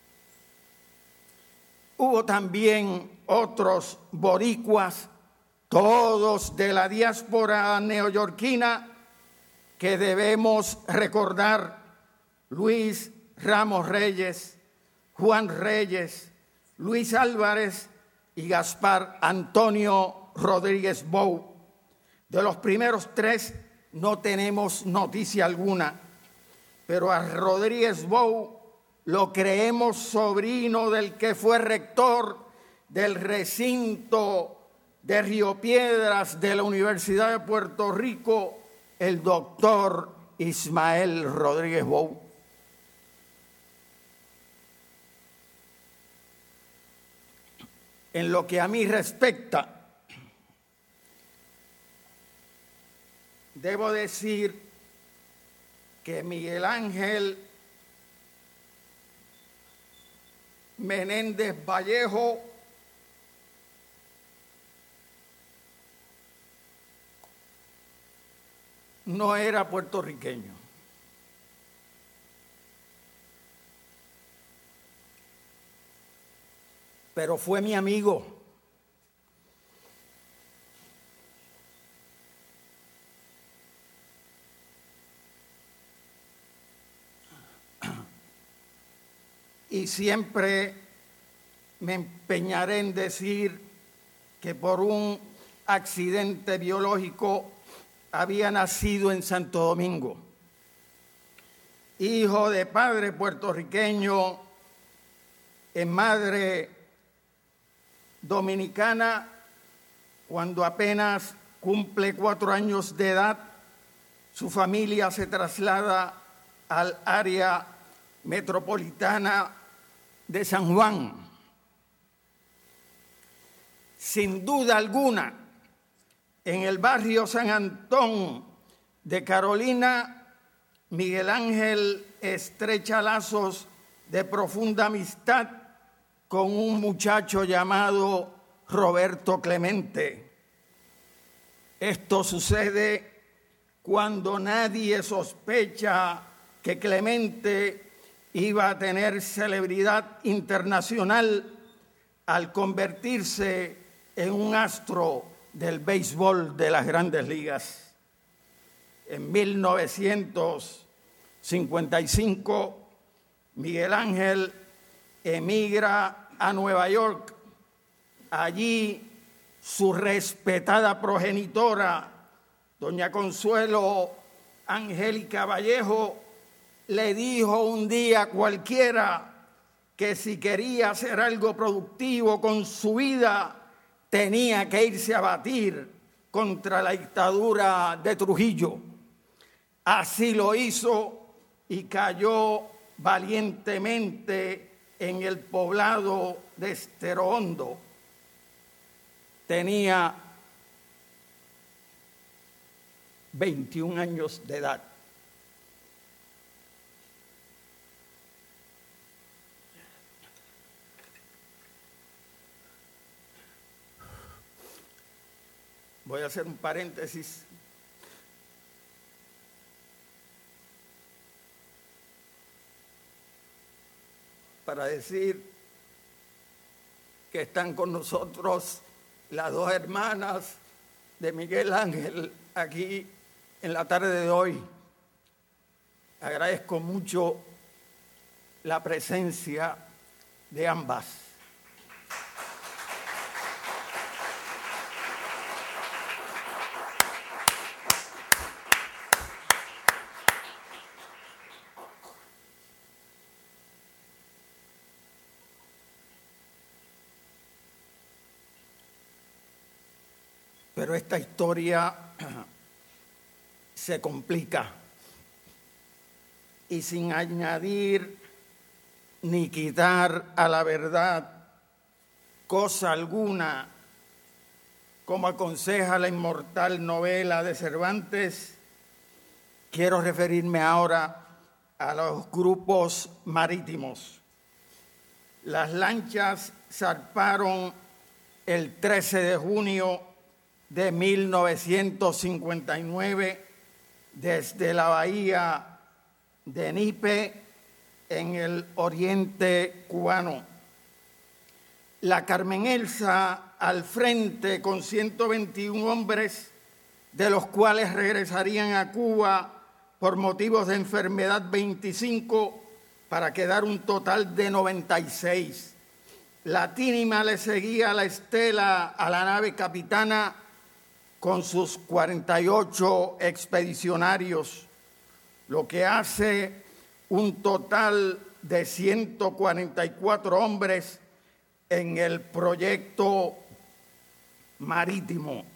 [SPEAKER 2] Hubo también otros boricuas, todos de la diáspora neoyorquina, que debemos recordar: Luis Ramos Reyes, Juan Reyes, Luis Álvarez y Gaspar Antonio Rodríguez Bou. De los primeros tres no tenemos noticia alguna, pero a Rodríguez Bou lo creemos sobrino del que fue rector del recinto de Río Piedras de la Universidad de Puerto Rico, el doctor Ismael Rodríguez Bou. En lo que a mí respecta, debo decir que Miguel Ángel Menéndez Vallejo no era puertorriqueño. Pero fue mi amigo. Y siempre me empeñaré en decir que por un accidente biológico había nacido en Santo Domingo. Hijo de padre puertorriqueño, en madre dominicana. Cuando apenas cumple cuatro años de edad, su familia se traslada al área metropolitana de San Juan. Sin duda alguna, en el barrio San Antón de Carolina, Miguel Ángel estrecha lazos de profunda amistad con un muchacho llamado Roberto Clemente. Esto sucede cuando nadie sospecha que Clemente iba a tener celebridad internacional al convertirse en un astro del béisbol de las Grandes Ligas. En mil novecientos cincuenta y cinco, Miguel Ángel emigra a Nueva York. Allí su respetada progenitora, doña Consuelo Angélica Vallejo, le dijo un día cualquiera que si quería hacer algo productivo con su vida, tenía que irse a batir contra la dictadura de Trujillo. Así lo hizo y cayó valientemente en el poblado de Estero Hondo. Tenía veintiún años de edad. Voy a hacer un paréntesis. Para decir que están con nosotros las dos hermanas de Miguel Ángel aquí en la tarde de hoy. Agradezco mucho la presencia de ambas. Pero esta historia se complica y sin añadir ni quitar a la verdad cosa alguna, como aconseja la inmortal novela de Cervantes, quiero referirme ahora a los grupos marítimos. Las lanchas zarparon el trece de junio de mil novecientos cincuenta y nueve desde la bahía de Nipe en el oriente cubano. La Carmen Elsa al frente con ciento veintiún hombres, de los cuales regresarían a Cuba por motivos de enfermedad veinticinco, para quedar un total de noventa y seis. La Tínima le seguía la estela a la nave Capitana con sus cuarenta y ocho expedicionarios, lo que hace un total de ciento cuarenta y cuatro hombres en el proyecto marítimo.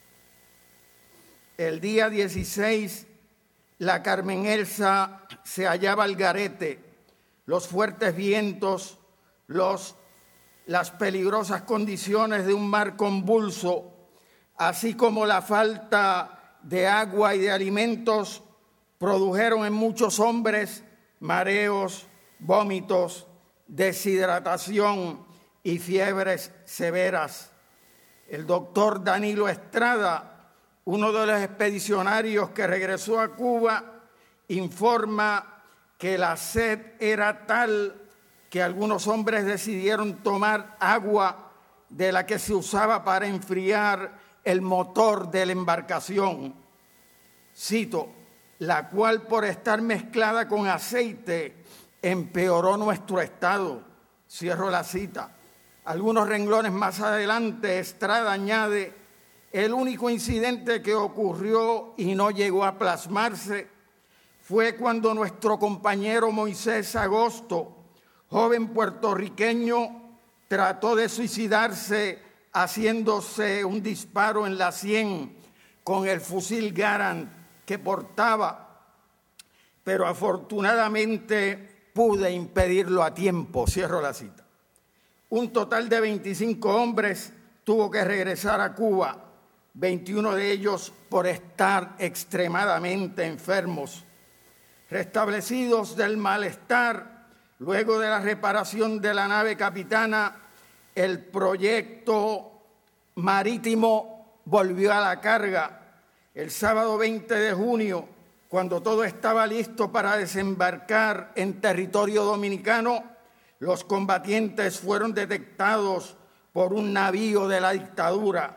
[SPEAKER 2] El día dieciséis, la Carmen Elsa se hallaba al garete. Los fuertes vientos, los, las peligrosas condiciones de un mar convulso, así como la falta de agua y de alimentos, produjeron en muchos hombres mareos, vómitos, deshidratación y fiebres severas. El doctor Danilo Estrada, uno de los expedicionarios que regresó a Cuba, informa que la sed era tal que algunos hombres decidieron tomar agua de la que se usaba para enfriar el motor de la embarcación, cito, la cual por estar mezclada con aceite empeoró nuestro estado, cierro la cita. Algunos renglones más adelante, Estrada añade, el único incidente que ocurrió y no llegó a plasmarse fue cuando nuestro compañero Moisés Agosto, joven puertorriqueño, trató de suicidarse haciéndose un disparo en la sien con el fusil Garand que portaba, pero afortunadamente pude impedirlo a tiempo, cierro la cita. Un total de veinticinco hombres tuvo que regresar a Cuba, veintiuno de ellos por estar extremadamente enfermos. Restablecidos del malestar, luego de la reparación de la nave Capitana, el proyecto marítimo volvió a la carga. El sábado veinte de junio, cuando todo estaba listo para desembarcar en territorio dominicano, los combatientes fueron detectados por un navío de la dictadura.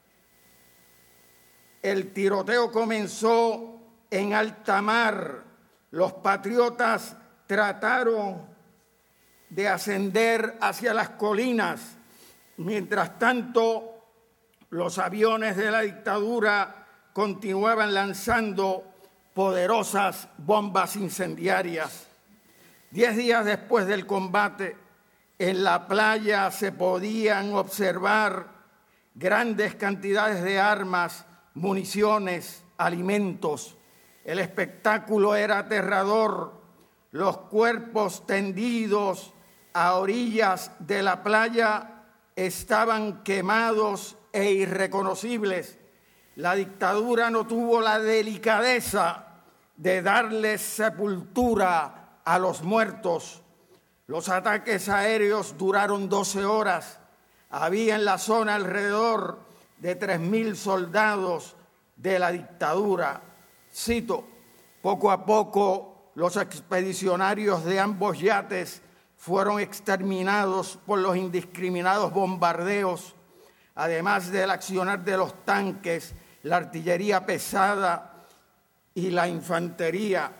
[SPEAKER 2] El tiroteo comenzó en alta mar. Los patriotas trataron de ascender hacia las colinas. Mientras tanto, los aviones de la dictadura continuaban lanzando poderosas bombas incendiarias. Diez días después del combate, en la playa se podían observar grandes cantidades de armas, municiones, alimentos. El espectáculo era aterrador. Los cuerpos tendidos a orillas de la playa estaban quemados e irreconocibles. La dictadura no tuvo la delicadeza de darles sepultura a los muertos. Los ataques aéreos duraron doce horas. Había en la zona alrededor de tres mil soldados de la dictadura. Cito, poco a poco los expedicionarios de ambos yates fueron exterminados por los indiscriminados bombardeos, además del accionar de los tanques, la artillería pesada y la infantería.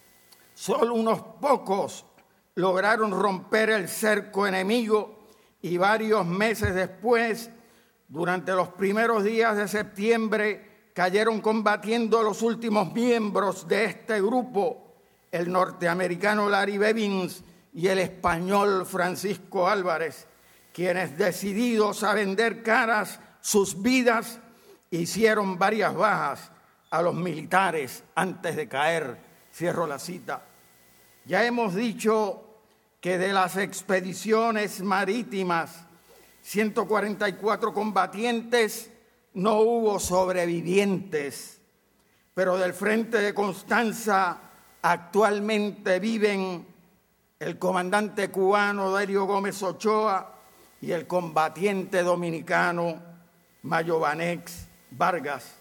[SPEAKER 2] Solo unos pocos lograron romper el cerco enemigo y varios meses después, durante los primeros días de septiembre, cayeron combatiendo los últimos miembros de este grupo, el norteamericano Larry Bevins y el español Francisco Álvarez, quienes, decididos a vender caras sus vidas, hicieron varias bajas a los militares antes de caer. Cierro la cita. Ya hemos dicho que de las expediciones marítimas, ciento cuarenta y cuatro combatientes, no hubo sobrevivientes, pero del frente de Constanza actualmente viven el comandante cubano Darío Gómez Ochoa y el combatiente dominicano Mayobanex Vargas.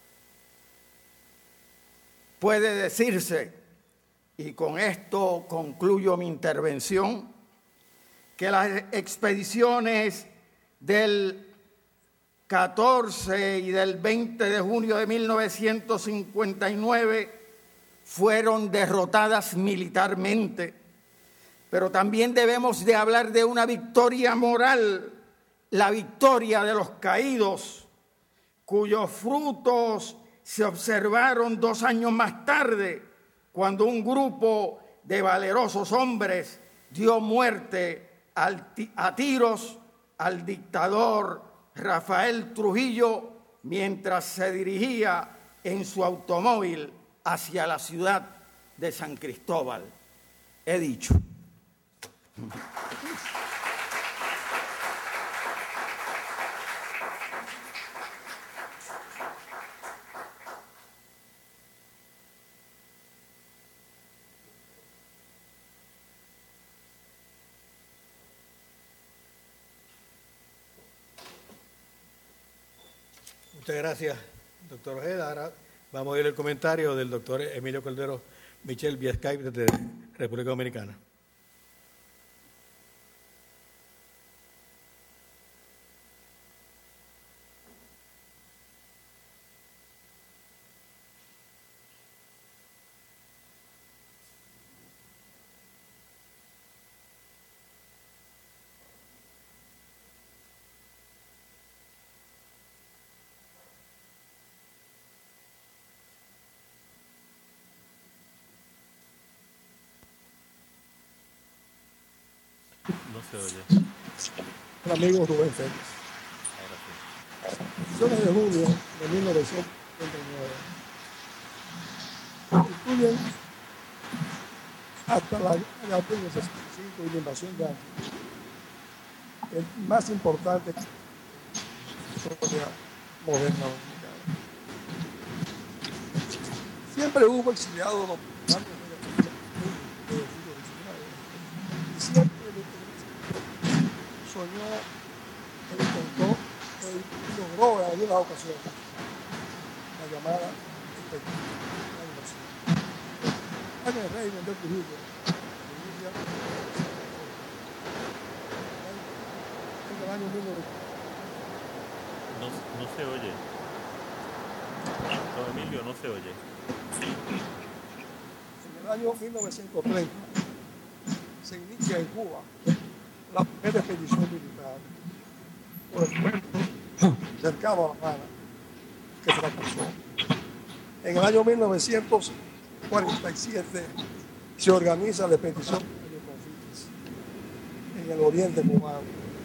[SPEAKER 2] Puede decirse, y con esto concluyo mi intervención, que las expediciones del catorce y del veinte de junio de mil novecientos cincuenta y nueve fueron derrotadas militarmente, pero también debemos de hablar de una victoria moral, la victoria de los caídos, cuyos frutos se observaron dos años más tarde, cuando un grupo de valerosos hombres dio muerte al, a tiros al dictador Rafael Trujillo mientras se dirigía en su automóvil hacia la ciudad de San Cristóbal. He dicho.
[SPEAKER 1] Muchas gracias, doctor Ojeda. Ahora vamos a ir al comentario del doctor Emilio Cordero Michel vía Skype desde República Dominicana.
[SPEAKER 3] No se oye.
[SPEAKER 4] El amigo Rubén Félix. Elecciones de julio de mil novecientos setenta y nueve constituyen hasta la guerra de abril de sesenta y cinco y la invasión de Angola el más importante de la historia moderna dominicana. Siempre hubo exiliados dominicanos y siempre soñó, él intentó, él logró en algunas ocasiones la llamada la universidad. En el régimen de Trujillo, en la el año mil novecientos.
[SPEAKER 3] No, no se oye. Don Emilio, no se oye.
[SPEAKER 4] En el año mil novecientos treinta se inicia en Cuba la primera expedición militar por el puerto cercano a La Habana, que fracasó. En el año mil novecientos cuarenta y siete se organiza la expedición de Confites en el oriente cubano.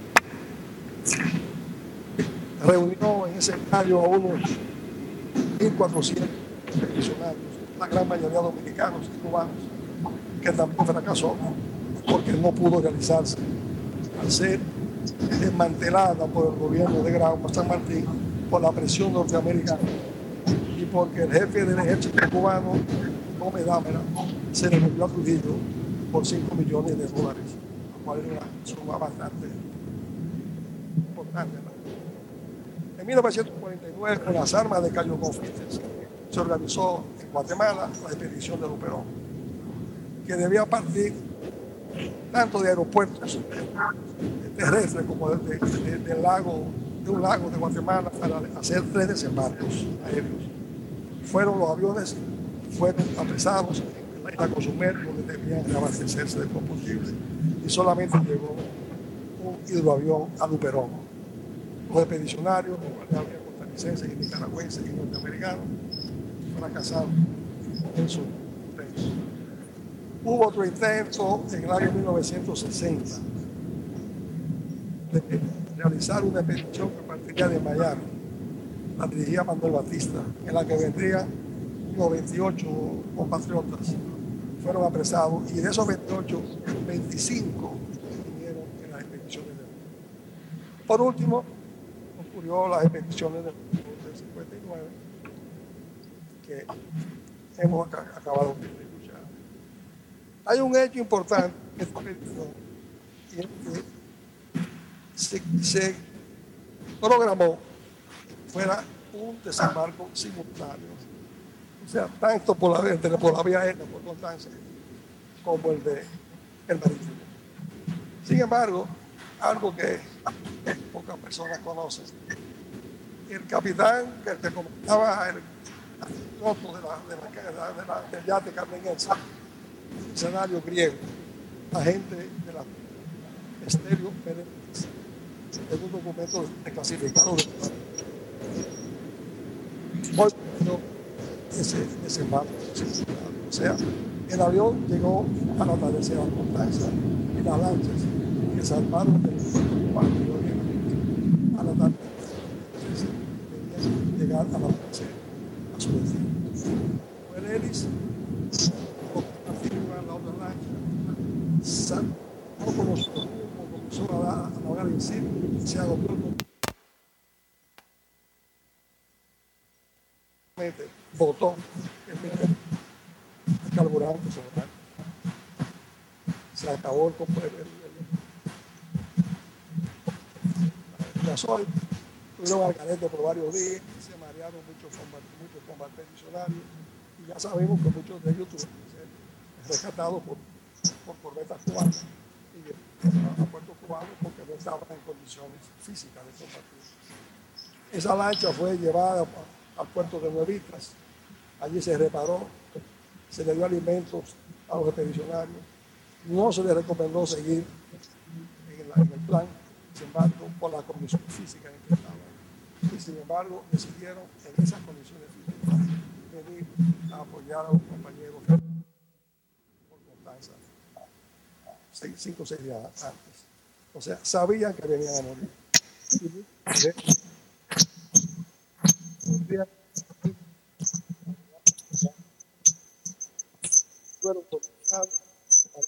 [SPEAKER 4] Reunió en ese año a unos mil cuatrocientos expedicionarios, la gran mayoría dominicanos y cubanos, que también fracasó porque no pudo realizarse al ser desmantelada por el gobierno de Grau San Martín por la presión norteamericana y porque el jefe del ejército cubano, Gómez Dámera, se le vendió a Trujillo por cinco millones de dólares, lo cual era una suma bastante importante, ¿no? En mil novecientos cuarenta y nueve, con las armas de Cayo Confites, se organizó en Guatemala la expedición de Luperón, que debía partir tanto de aeropuertos terrestres como de, de, de, de, lago, de un lago de Guatemala para hacer tres desembarcos aéreos. Fueron los aviones, fueron apresados en la isla Cozumel, donde debían reabastecerse de combustible, y solamente llegó un hidroavión a Luperón. Los expedicionarios, los cuales había costarricenses y nicaragüenses y norteamericanos, fracasaron en su intento. Hubo otro intento en el año mil novecientos sesenta de realizar una expedición que partiría de Miami. La dirigía Manuel Batista, en la que vendrían noventa y ocho compatriotas. Fueron apresados y de esos veintiocho, veinticinco vinieron en las expediciones de Luperón. Por último, ocurrió las expediciones del cincuenta y nueve que hemos acabado de escuchar. Hay un hecho importante que y es que se, se programó que fuera un desembarco simultáneo, o sea, tanto por la, vía, por la vía aérea, por Constanza, como el de el marítimo. Sin embargo, algo que pocas personas conocen, el capitán que te comentaba el piloto de la, de la, de la, del yate carmenense, el escenario griego, agente de la Estéreo Pérez, en un documento desclasificado de ese desembarco. O sea, el avión llegó a la atardecer a Constanza y las lanchas que salvaron del puerto a la tarde debían llegar a la atardecer a su destino. El hélice a la otra lancha, no como su comenzó a navegar en sí, se agobió botó el carburante sobre el mar. Se acabó el, el, el, el gasoil, tuvieron al carete por varios días, se marearon muchos muchos combates y ya sabemos que muchos de ellos tuvieron que ser rescatados por, por corbetas cubanas y a puertos cubanos porque no estaban en condiciones físicas de combatir. Esa lancha fue llevada al puerto de Nuevitas, allí se reparó, se le dio alimentos a los expedicionarios, no se les recomendó seguir en, la, en el plan, sin embargo, por la condición física en que estaban. Y sin embargo, decidieron en esas condiciones físicas venir a apoyar a los compañeros por Constanza, seis, cinco o seis días antes. O sea, sabían que venían a morir. Fueron conquistados para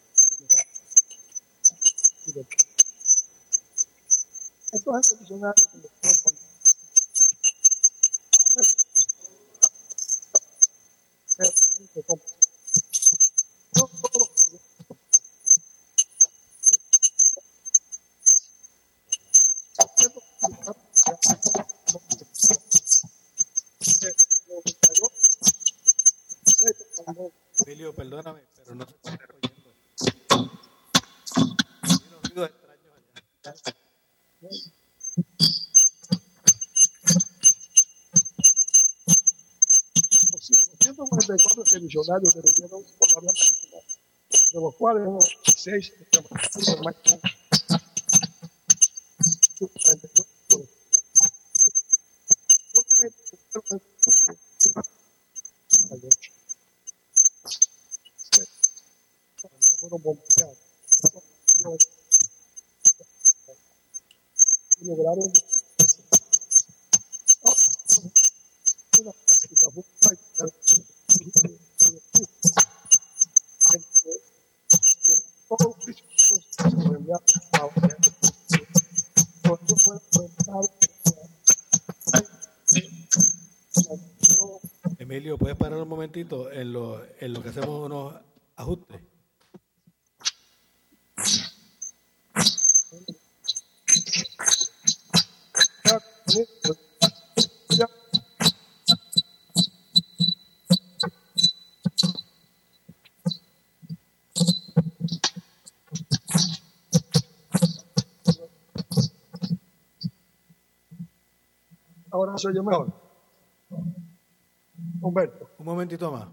[SPEAKER 4] estos expedicionarios que no todos
[SPEAKER 1] Emilio, perdóname, pero no se está oyendo. Hay unos ruidos extraños allá.
[SPEAKER 4] Los ciento cuarenta y cuatro expedicionarios que vinieron por la Alianza Nacional, de los cuales hubo seis fueron bombardeados y lograron una práctica muy práctica entre todos los discursos que se reunían cuando fue enfrentado.
[SPEAKER 1] Emilio, ¿puedes parar un momentito en lo, en lo que hacemos unos ajustes?
[SPEAKER 4] Ahora se oye mejor. Humberto.
[SPEAKER 1] Un momentito más.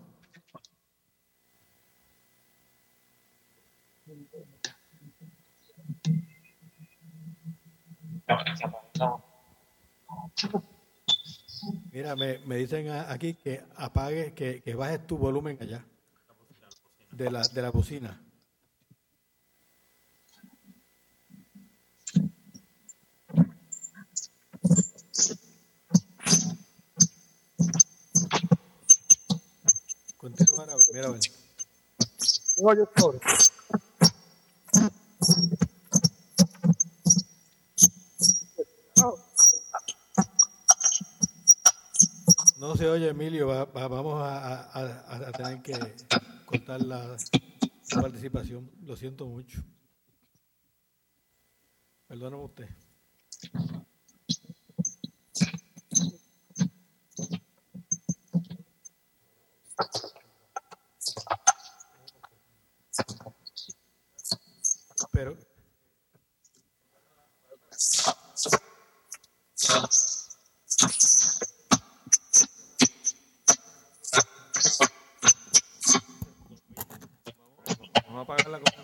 [SPEAKER 1] Mira, me, me dicen a- aquí que apague, que, que bajes tu volumen allá, de la, de la bocina. Continúa, a ver, mira, a ver.
[SPEAKER 4] ¿Me oyes ahora?
[SPEAKER 1] No se oye, Emilio, va- va- vamos a, a- a- a tener que cortar la, la participación. Lo siento mucho. Perdóname usted. Pero vamos a apagar la cosa.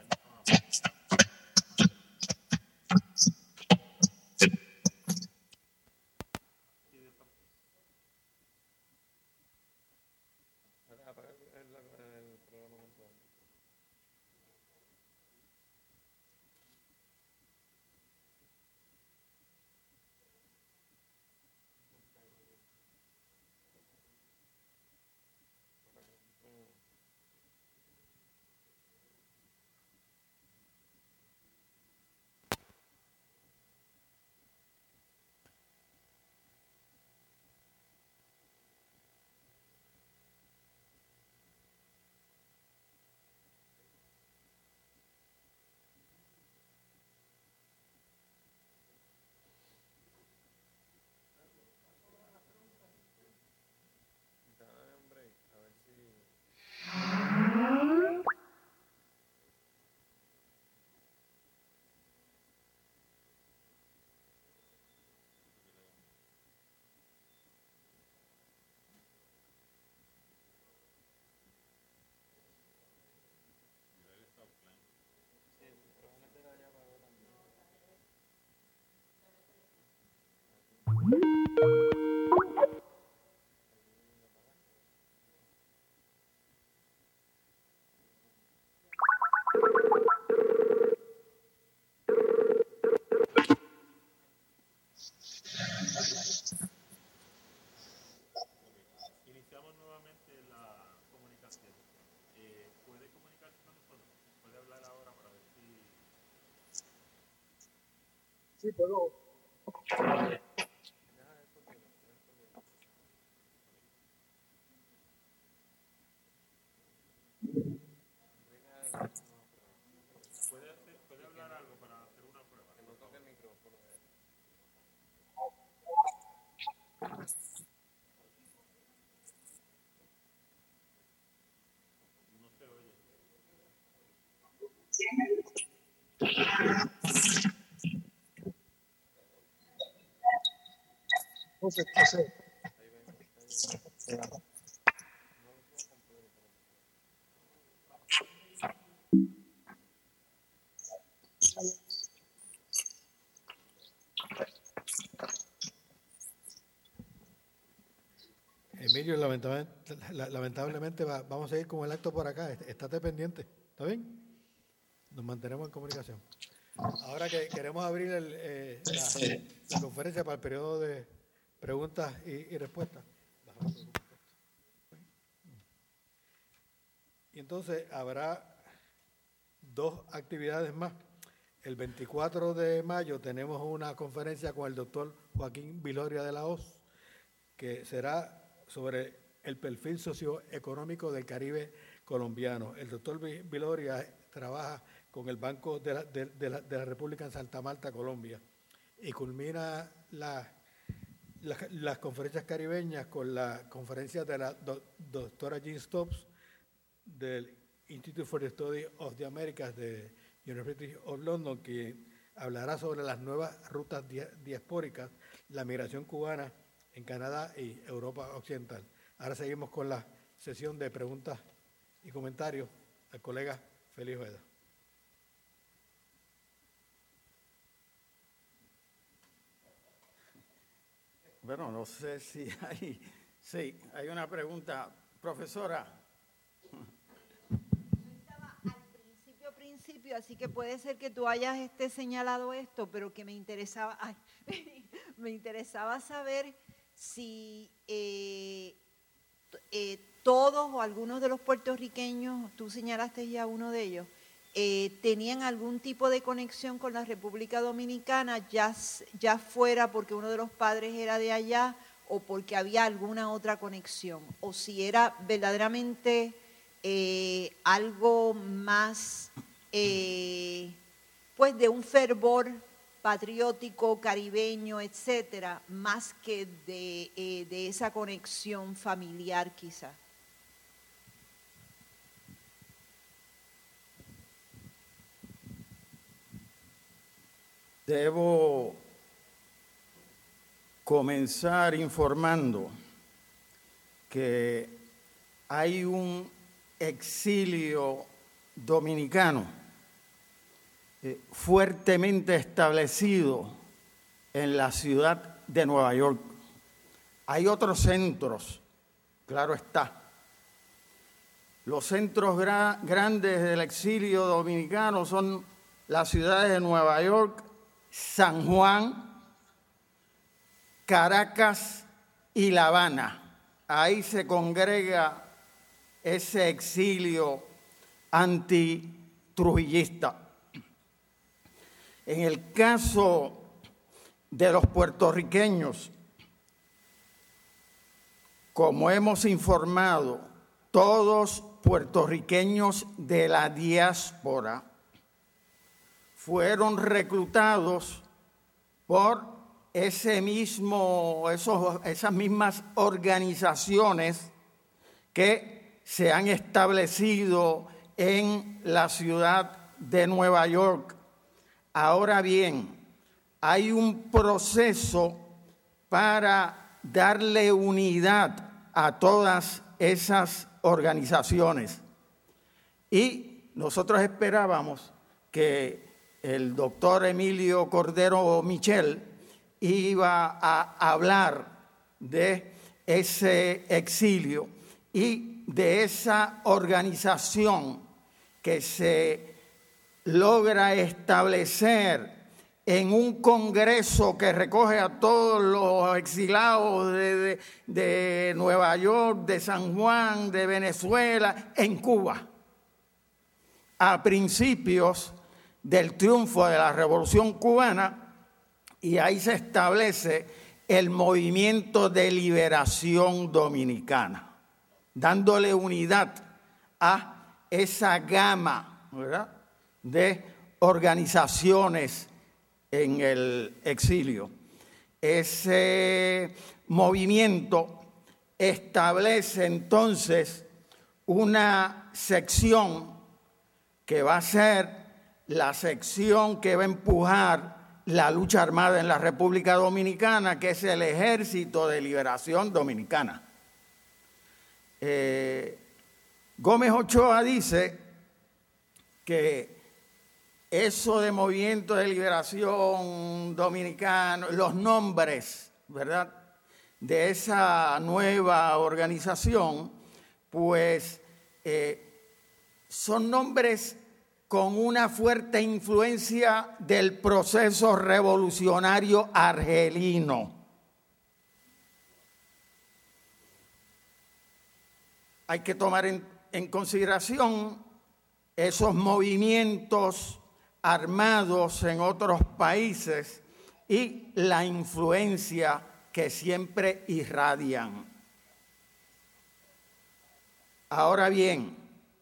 [SPEAKER 3] Iniciamos nuevamente la comunicación. Eh, ¿Puede comunicarse con nosotros? ¿Puede hablar ahora para ver si...
[SPEAKER 4] Sí, puedo.
[SPEAKER 3] ¿Puede, hacer, puede hablar algo para hacer una prueba? Que no toque el micrófono. No se oye.
[SPEAKER 4] Entonces, entonces,
[SPEAKER 1] Emilio, lamentablemente, lamentablemente va, vamos a ir con el acto por acá. Estate pendiente, ¿está bien? Nos mantenemos en comunicación. Ahora que queremos abrir el, eh, la, la conferencia para el periodo de preguntas y, y respuestas. Y entonces habrá dos actividades más. El veinticuatro de mayo tenemos una conferencia con el doctor Joaquín Viloria de la Hoz, que será sobre el perfil socioeconómico del Caribe colombiano. El doctor Viloria trabaja con el Banco de la, de, de la, de la República en Santa Marta, Colombia, y culmina la, la, las conferencias caribeñas con la conferencia de la do, doctora Jean Stops del Institute for the Study of the Americas de University of London, que hablará sobre las nuevas rutas diaspóricas, la migración cubana en Canadá y Europa Occidental. Ahora seguimos con la sesión de preguntas y comentarios al colega Félix Ojeda.
[SPEAKER 2] Bueno, no sé si hay, sí, hay una pregunta. Profesora.
[SPEAKER 5] Estaba al principio, principio, así que puede ser que tú hayas este señalado esto, pero que me interesaba, ay, me interesaba saber si eh, eh, todos o algunos de los puertorriqueños, tú señalaste ya uno de ellos, eh, tenían algún tipo de conexión con la República Dominicana, ya, ya fuera porque uno de los padres era de allá o porque había alguna otra conexión, o si era verdaderamente eh, algo más, eh, pues de un fervor patriótico, caribeño, etcétera, más que de, eh, de esa conexión familiar quizá.
[SPEAKER 2] Debo comenzar informando que hay un exilio dominicano eh, fuertemente establecido en la ciudad de Nueva York. Hay otros centros, claro está. Los centros gra- grandes del exilio dominicano son las ciudades de Nueva York, San Juan, Caracas y La Habana. Ahí se congrega ese exilio antitrujillista. En el caso de los puertorriqueños, como hemos informado, todos puertorriqueños de la diáspora fueron reclutados por ese mismo, esos, esas mismas organizaciones que se han establecido en la ciudad de Nueva York. Ahora bien, hay un proceso para darle unidad a todas esas organizaciones. Y nosotros esperábamos que el doctor Emilio Cordero Michel iba a hablar de ese exilio y de esa organización que se logra establecer en un congreso que recoge a todos los exilados de, de, de Nueva York, de San Juan, de Venezuela, en Cuba, a principios del triunfo de la Revolución Cubana, y ahí se establece el Movimiento de Liberación Dominicana, dándole unidad a esa gama, ¿verdad?, de organizaciones en el exilio. Ese movimiento establece entonces una sección que va a ser la sección que va a empujar la lucha armada en la República Dominicana, que es el Ejército de Liberación Dominicana. Eh, Gómez Ochoa dice que eso de Movimiento de Liberación Dominicano, los nombres, ¿verdad?, de esa nueva organización, pues eh, son nombres con una fuerte influencia del proceso revolucionario argelino. Hay que tomar en, en consideración esos movimientos armados en otros países y la influencia que siempre irradian. Ahora bien,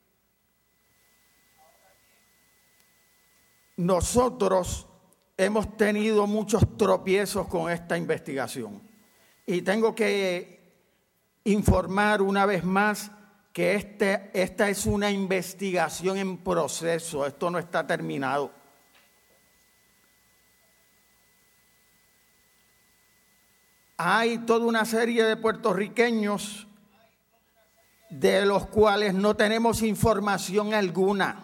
[SPEAKER 2] nosotros hemos tenido muchos tropiezos con esta investigación y tengo que informar una vez más que este, esta es una investigación en proceso, esto no está terminado. Hay toda una serie de puertorriqueños de los cuales no tenemos información alguna.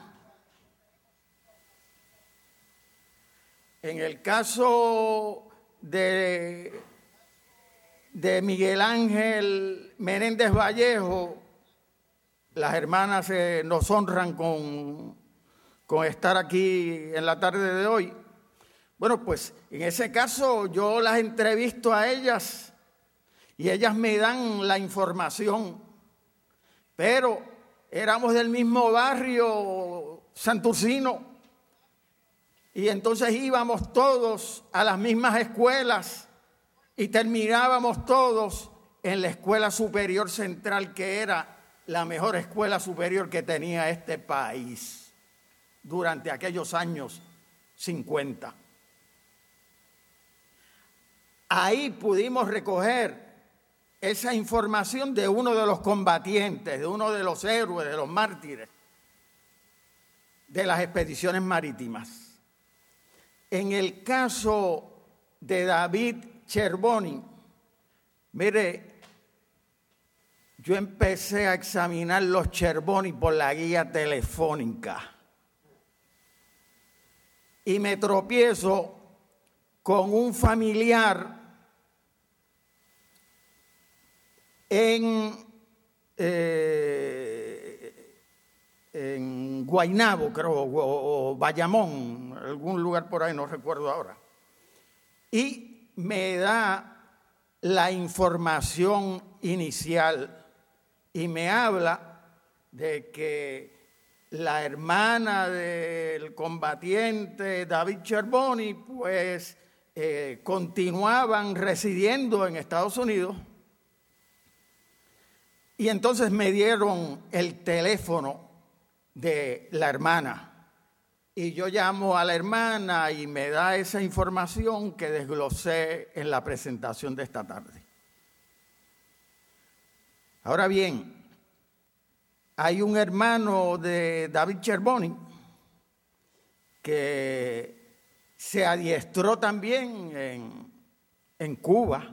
[SPEAKER 2] En el caso de, de Miguel Ángel Menéndez Vallejo, las hermanas eh, nos honran con, con estar aquí en la tarde de hoy. Bueno, pues en ese caso yo las entrevisto a ellas y ellas me dan la información, pero éramos del mismo barrio santurcino. Y entonces íbamos todos a las mismas escuelas y terminábamos todos en la Escuela Superior Central, que era la mejor escuela superior que tenía este país durante aquellos años cincuenta. Ahí pudimos recoger esa información de uno de los combatientes, de uno de los héroes, de los mártires de las expediciones marítimas. En el caso de David Cherboni, mire, yo empecé a examinar los Cherboni por la guía telefónica y me tropiezo con un familiar en, eh, en Guaynabo, creo, o, o Bayamón, algún lugar por ahí, no recuerdo ahora. Y me da la información inicial y me habla de que la hermana del combatiente David Cherboni, pues, eh, continuaban residiendo en Estados Unidos. Y entonces me dieron el teléfono de la hermana. Y yo llamo a la hermana y me da esa información que desglosé en la presentación de esta tarde. Ahora bien, hay un hermano de David Cherboni que se adiestró también en, en Cuba,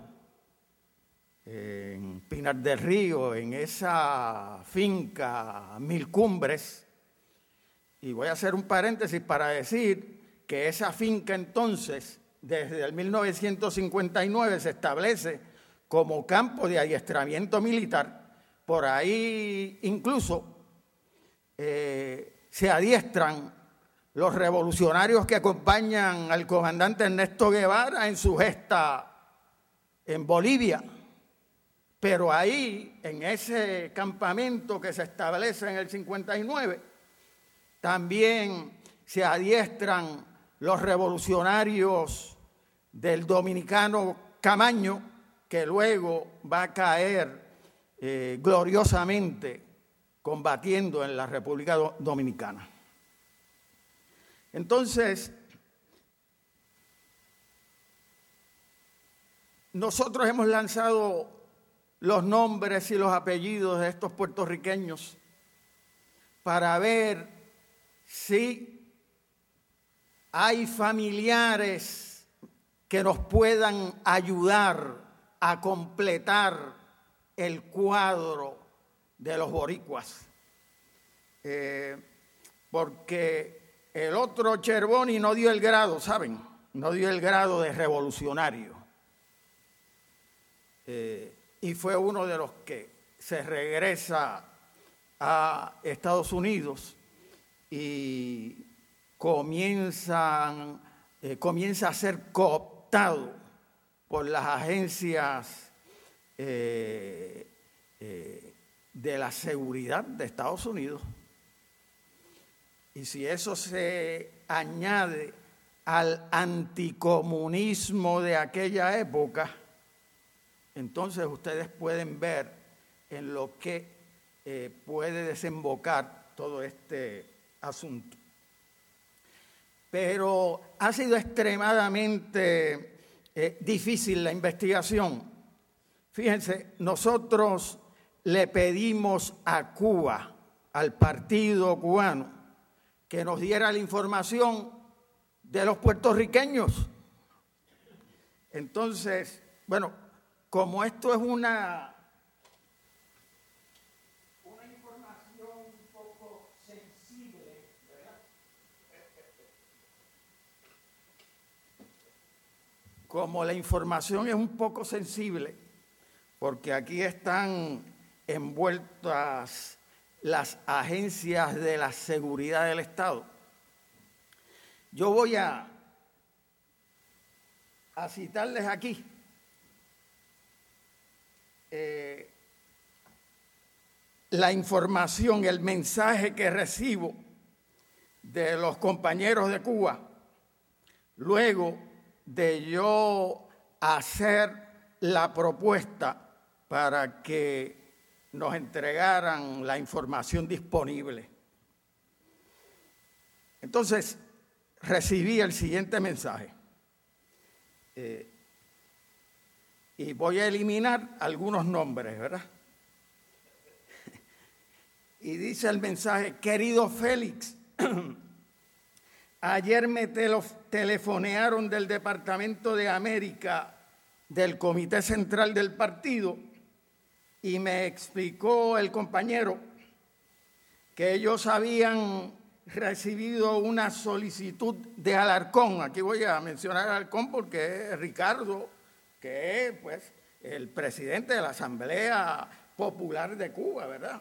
[SPEAKER 2] en Pinar del Río, en esa finca Mil Cumbres. Y voy a hacer un paréntesis para decir que esa finca entonces, desde el mil novecientos cincuenta y nueve, se establece como campo de adiestramiento militar. Por ahí incluso eh, se adiestran los revolucionarios que acompañan al comandante Ernesto Guevara en su gesta en Bolivia. Pero ahí, en ese campamento que se establece en el cincuenta y nueve, también se adiestran los revolucionarios del dominicano Camaño, que luego va a caer eh, gloriosamente combatiendo en la República Dominicana. Entonces, nosotros hemos lanzado los nombres y los apellidos de estos puertorriqueños para ver si hay familiares que nos puedan ayudar a completar el cuadro de los boricuas. Eh, porque el otro Chervoni no dio el grado, ¿saben? No dio el grado de revolucionario. Eh, y fue uno de los que se regresa a Estados Unidos y comienzan, eh, comienza a ser cooptado por las agencias eh, eh, de la seguridad de Estados Unidos. Y si eso se añade al anticomunismo de aquella época, entonces ustedes pueden ver en lo que eh, puede desembocar todo este asunto. Pero ha sido extremadamente eh, difícil la investigación. Fíjense, nosotros le pedimos a Cuba, al partido cubano, que nos diera la información de los puertorriqueños. Entonces, bueno, como esto es una, una información un poco sensible, ¿verdad? Como la información es un poco sensible, porque aquí están envueltas las agencias de la seguridad del Estado. Yo voy a, a citarles aquí eh, la información, el mensaje que recibo de los compañeros de Cuba luego de yo hacer la propuesta para que nos entregaran la información disponible. Entonces, recibí el siguiente mensaje. Eh, y voy a eliminar algunos nombres, ¿verdad? Y dice el mensaje: querido Félix, ayer me tele- telefonearon del Departamento de América del Comité Central del Partido y me explicó el compañero que ellos habían recibido una solicitud de Alarcón. Aquí voy a mencionar a Alarcón porque es Ricardo, que es pues el presidente de la Asamblea Popular de Cuba, ¿verdad?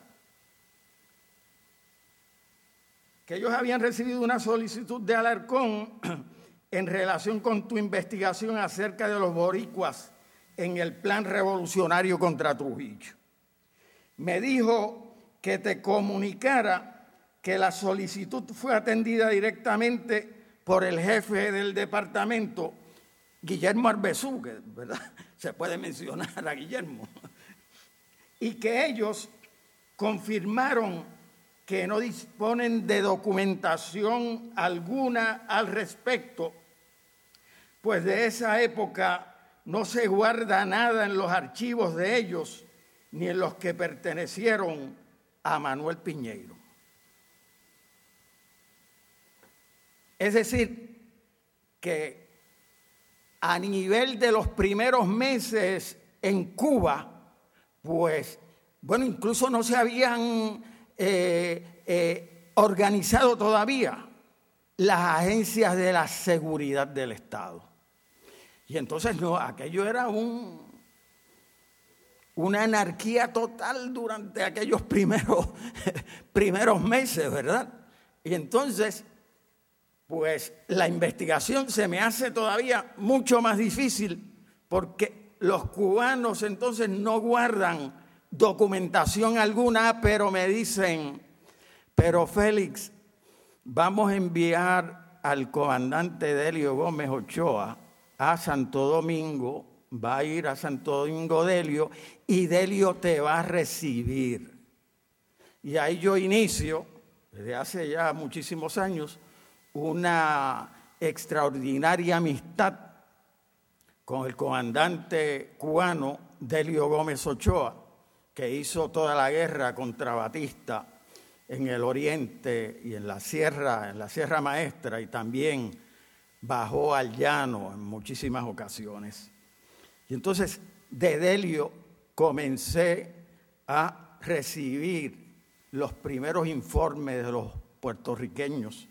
[SPEAKER 2] Que ellos habían recibido una solicitud de Alarcón en relación con tu investigación acerca de los boricuas en el plan revolucionario contra Trujillo. Me dijo que te comunicara que la solicitud fue atendida directamente por el jefe del departamento, Guillermo Arbezú, que ¿verdad? Se puede mencionar a Guillermo, y que ellos confirmaron que no disponen de documentación alguna al respecto, pues de esa época no se guarda nada en los archivos de ellos, ni en los que pertenecieron a Manuel Piñeiro. Es decir, que a nivel de los primeros meses en Cuba, pues, bueno, incluso no se habían eh, eh, organizado todavía las agencias de la seguridad del Estado. Y entonces no, aquello era un, una anarquía total durante aquellos primeros, primeros meses, ¿verdad? Y entonces, pues la investigación se me hace todavía mucho más difícil porque los cubanos entonces no guardan documentación alguna, pero me dicen, pero Félix, vamos a enviar al comandante Delio Gómez Ochoa a Santo Domingo, va a ir a Santo Domingo Delio y Delio te va a recibir. Y ahí yo inicio, desde hace ya muchísimos años, una extraordinaria amistad con el comandante cubano Delio Gómez Ochoa, que hizo toda la guerra contra Batista en el oriente y en la sierra, en la Sierra Maestra, y también bajó al llano en muchísimas ocasiones. Y entonces de Delio comencé a recibir los primeros informes de los puertorriqueños.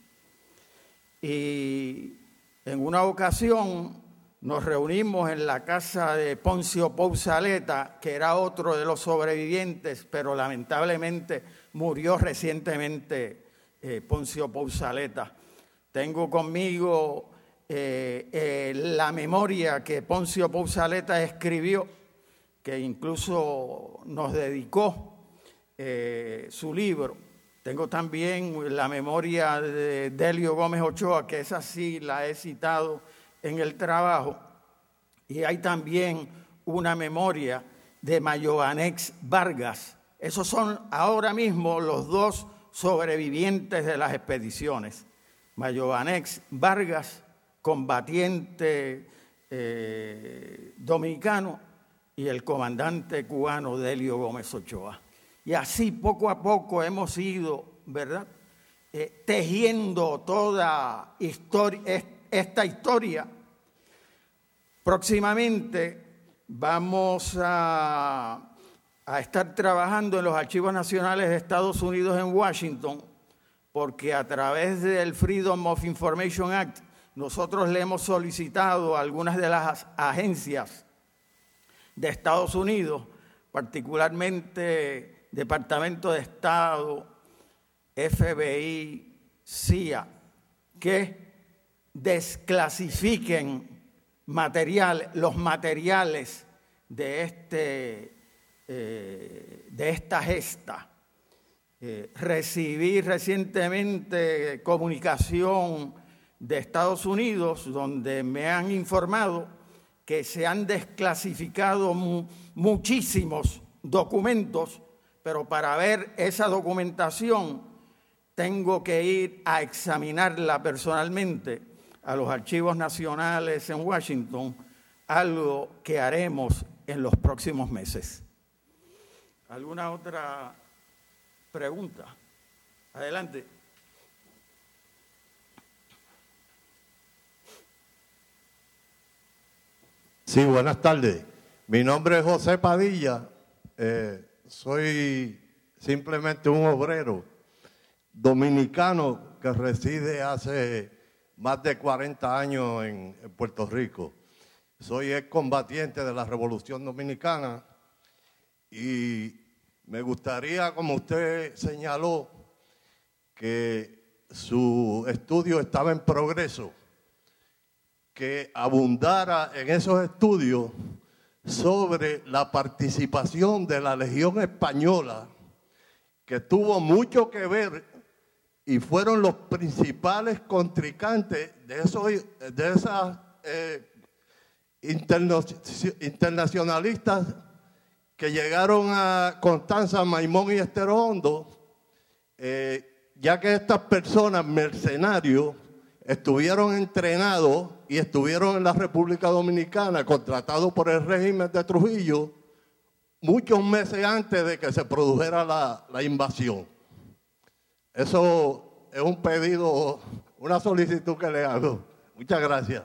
[SPEAKER 2] Y en una ocasión nos reunimos en la casa de Poncio Pousaleta, que era otro de los sobrevivientes, pero lamentablemente murió recientemente eh, Poncio Pousaleta. Tengo conmigo eh, eh, la memoria que Poncio Pousaleta escribió, que incluso nos dedicó eh, su libro. Tengo también la memoria de Delio Gómez Ochoa, que esa sí la he citado en el trabajo. Y hay también una memoria de Mayovanex Vargas. Esos son ahora mismo los dos sobrevivientes de las expediciones. Mayovanex Vargas, combatiente eh, dominicano, y el comandante cubano Delio Gómez Ochoa. Y así poco a poco hemos ido, ¿verdad?, eh, tejiendo toda historia, esta historia. Próximamente vamos a, a estar trabajando en los Archivos Nacionales de Estados Unidos en Washington, porque a través del Freedom of Information Act nosotros le hemos solicitado a algunas de las agencias de Estados Unidos, particularmente Departamento de Estado, F B I, C I A, que desclasifiquen material, los materiales de, este, eh, de esta gesta. Eh, recibí recientemente comunicación de Estados Unidos donde me han informado que se han desclasificado mu muchísimos documentos, pero para ver esa documentación tengo que ir a examinarla personalmente a los Archivos Nacionales en Washington, algo que haremos en los próximos meses. ¿Alguna otra pregunta? Adelante.
[SPEAKER 6] Sí, buenas tardes. Mi nombre es José Padilla. Eh, soy simplemente un obrero dominicano que reside hace más de cuarenta años en, en Puerto Rico. Soy excombatiente de la Revolución Dominicana y me gustaría, como usted señaló, que su estudio estaba en progreso, que abundara en esos estudios sobre la participación de la Legión Española, que tuvo mucho que ver y fueron los principales contrincantes de, esos, de esas eh, internacionalistas que llegaron a Constanza, Maimón y Estero Hondo, eh, ya que estas personas, mercenarios, estuvieron entrenados y estuvieron en la República Dominicana, contratados por el régimen de Trujillo, muchos meses antes de que se produjera la, la invasión. Eso es un pedido, una solicitud que le hago. Muchas gracias.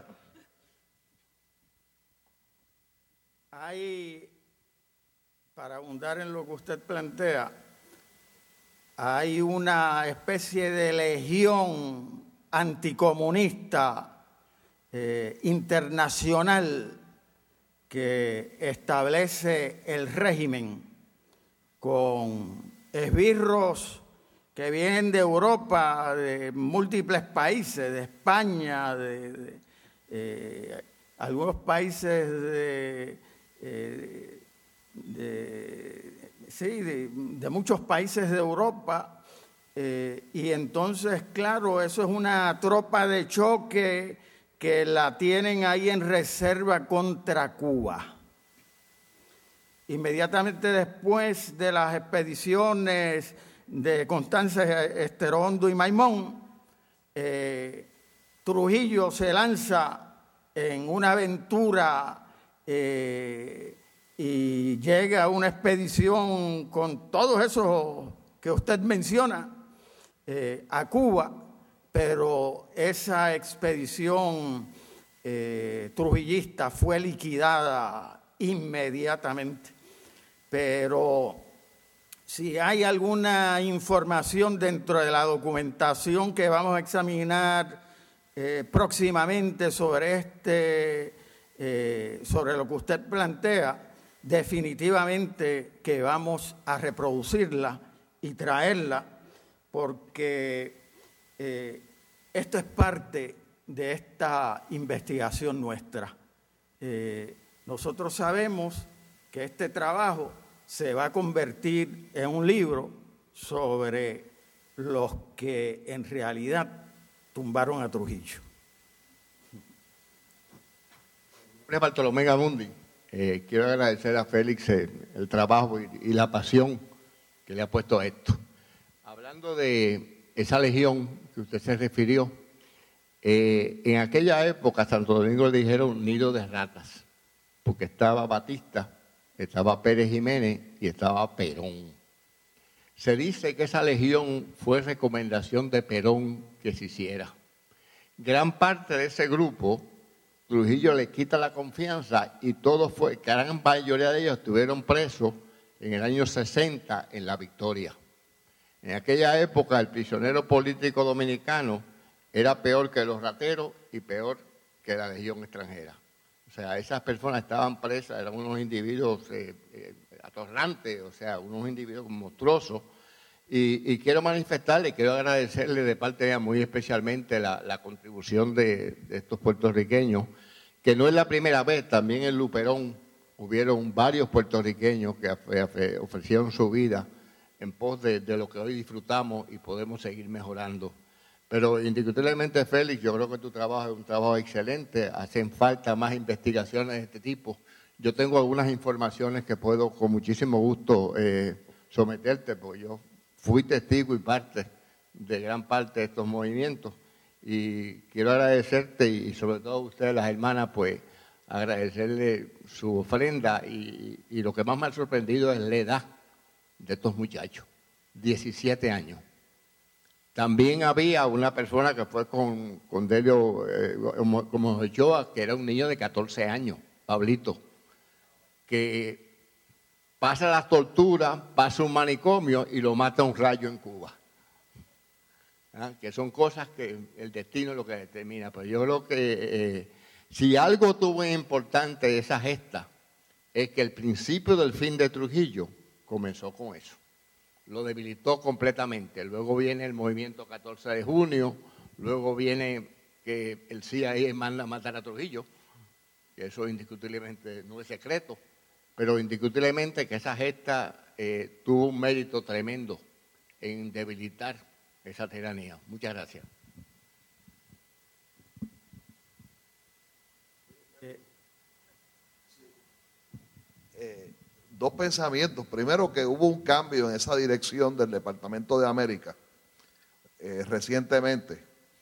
[SPEAKER 2] Hay, para abundar en lo que usted plantea, hay una especie de legión anticomunista eh, internacional que establece el régimen con esbirros que vienen de Europa, de múltiples países, de España, de, de eh, algunos países de, eh, de, sí, de, de muchos países de Europa. Eh, y entonces, claro, eso es una tropa de choque que la tienen ahí en reserva contra Cuba. Inmediatamente después de las expediciones de Constanza, Estero Hondo y Maimón, eh, Trujillo se lanza en una aventura eh, y llega a una expedición con todos esos que usted menciona, Eh, a Cuba, pero esa expedición eh, trujillista fue liquidada inmediatamente. Pero si hay alguna información dentro de la documentación que vamos a examinar eh, próximamente sobre este, eh, sobre lo que usted plantea, definitivamente que vamos a reproducirla y traerla, porque eh, esto es parte de esta investigación nuestra. Eh, nosotros sabemos que este trabajo se va a convertir en un libro sobre los que en realidad tumbaron a Trujillo.
[SPEAKER 7] Bartolomé Gamundi, eh, quiero agradecer a Félix eh, el trabajo y, y la pasión que le ha puesto a esto. Hablando de esa legión que usted se refirió, eh, en aquella época a Santo Domingo le dijeron nido de ratas, porque estaba Batista, estaba Pérez Jiménez y estaba Perón. Se dice que esa legión fue recomendación de Perón que se hiciera. Gran parte de ese grupo, Trujillo le quita la confianza y todos fue, que gran mayoría de ellos estuvieron presos en el año sesenta en La Victoria. En aquella época el prisionero político dominicano era peor que los rateros y peor que la legión extranjera. O sea, esas personas estaban presas, eran unos individuos eh, eh, atorrantes, o sea, unos individuos monstruosos. Y, y quiero manifestarle, quiero agradecerle de parte de ella muy especialmente la, la contribución de, de estos puertorriqueños, que no es la primera vez, también en Luperón hubieron varios puertorriqueños que ofrecieron su vida en pos de, de lo que hoy disfrutamos y podemos seguir mejorando. Pero indiscutiblemente, Félix, yo creo que tu trabajo es un trabajo excelente, hacen falta más investigaciones de este tipo. Yo tengo algunas informaciones que puedo con muchísimo gusto eh, someterte, porque yo fui testigo y parte de gran parte de estos movimientos. Y quiero agradecerte y sobre todo a ustedes, las hermanas, pues agradecerle su ofrenda y, y lo que más me ha sorprendido es la edad de estos muchachos, diecisiete años. También había una persona que fue con, con Delio, eh, como, como Ochoa, que era un niño de catorce años, Pablito, que pasa las torturas, pasa un manicomio y lo mata un rayo en Cuba. ¿Ah? Que son cosas que el destino es lo que determina. Pero yo creo que eh, si algo tuvo importante de esa gesta, es que el principio del fin de Trujillo comenzó con eso. Lo debilitó completamente. Luego viene el movimiento catorce de junio, luego viene que el C I A manda a matar a Trujillo, que eso indiscutiblemente no es secreto, pero indiscutiblemente que esa gesta eh, tuvo un mérito tremendo en debilitar esa tiranía. Muchas gracias.
[SPEAKER 8] Eh, dos pensamientos. Primero, que hubo un cambio en esa dirección del Departamento de América eh, recientemente,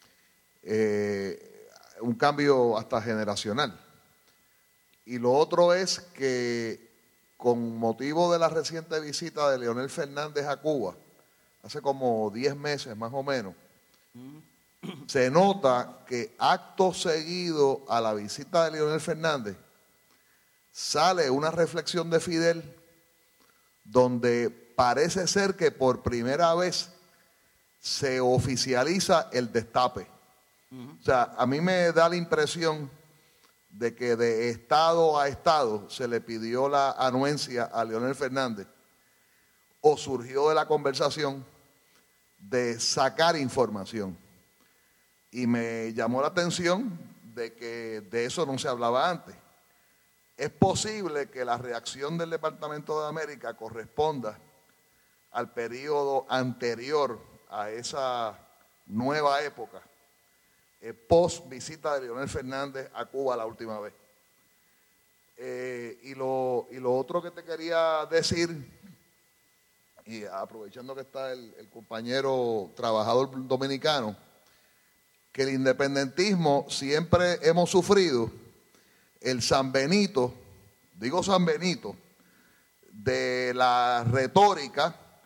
[SPEAKER 8] eh, un cambio hasta generacional. Y lo otro es que con motivo de la reciente visita de Leonel Fernández a Cuba, hace como diez meses más o menos, se nota que acto seguido a la visita de Leonel Fernández sale una reflexión de Fidel donde parece ser que por primera vez se oficializa el destape. Uh-huh. O sea, a mí me da la impresión de que de estado a estado se le pidió la anuencia a Leonel Fernández o surgió de la conversación de sacar información. Y me llamó la atención de que de eso no se hablaba antes. Es posible que la reacción del Departamento de América corresponda al periodo anterior a esa nueva época, eh, post visita de Leonel Fernández a Cuba la última vez. Eh, y, lo, y lo otro que te quería decir, y aprovechando que está el, el compañero trabajador dominicano, que el independentismo siempre hemos sufrido el San Benito, digo San Benito, de la retórica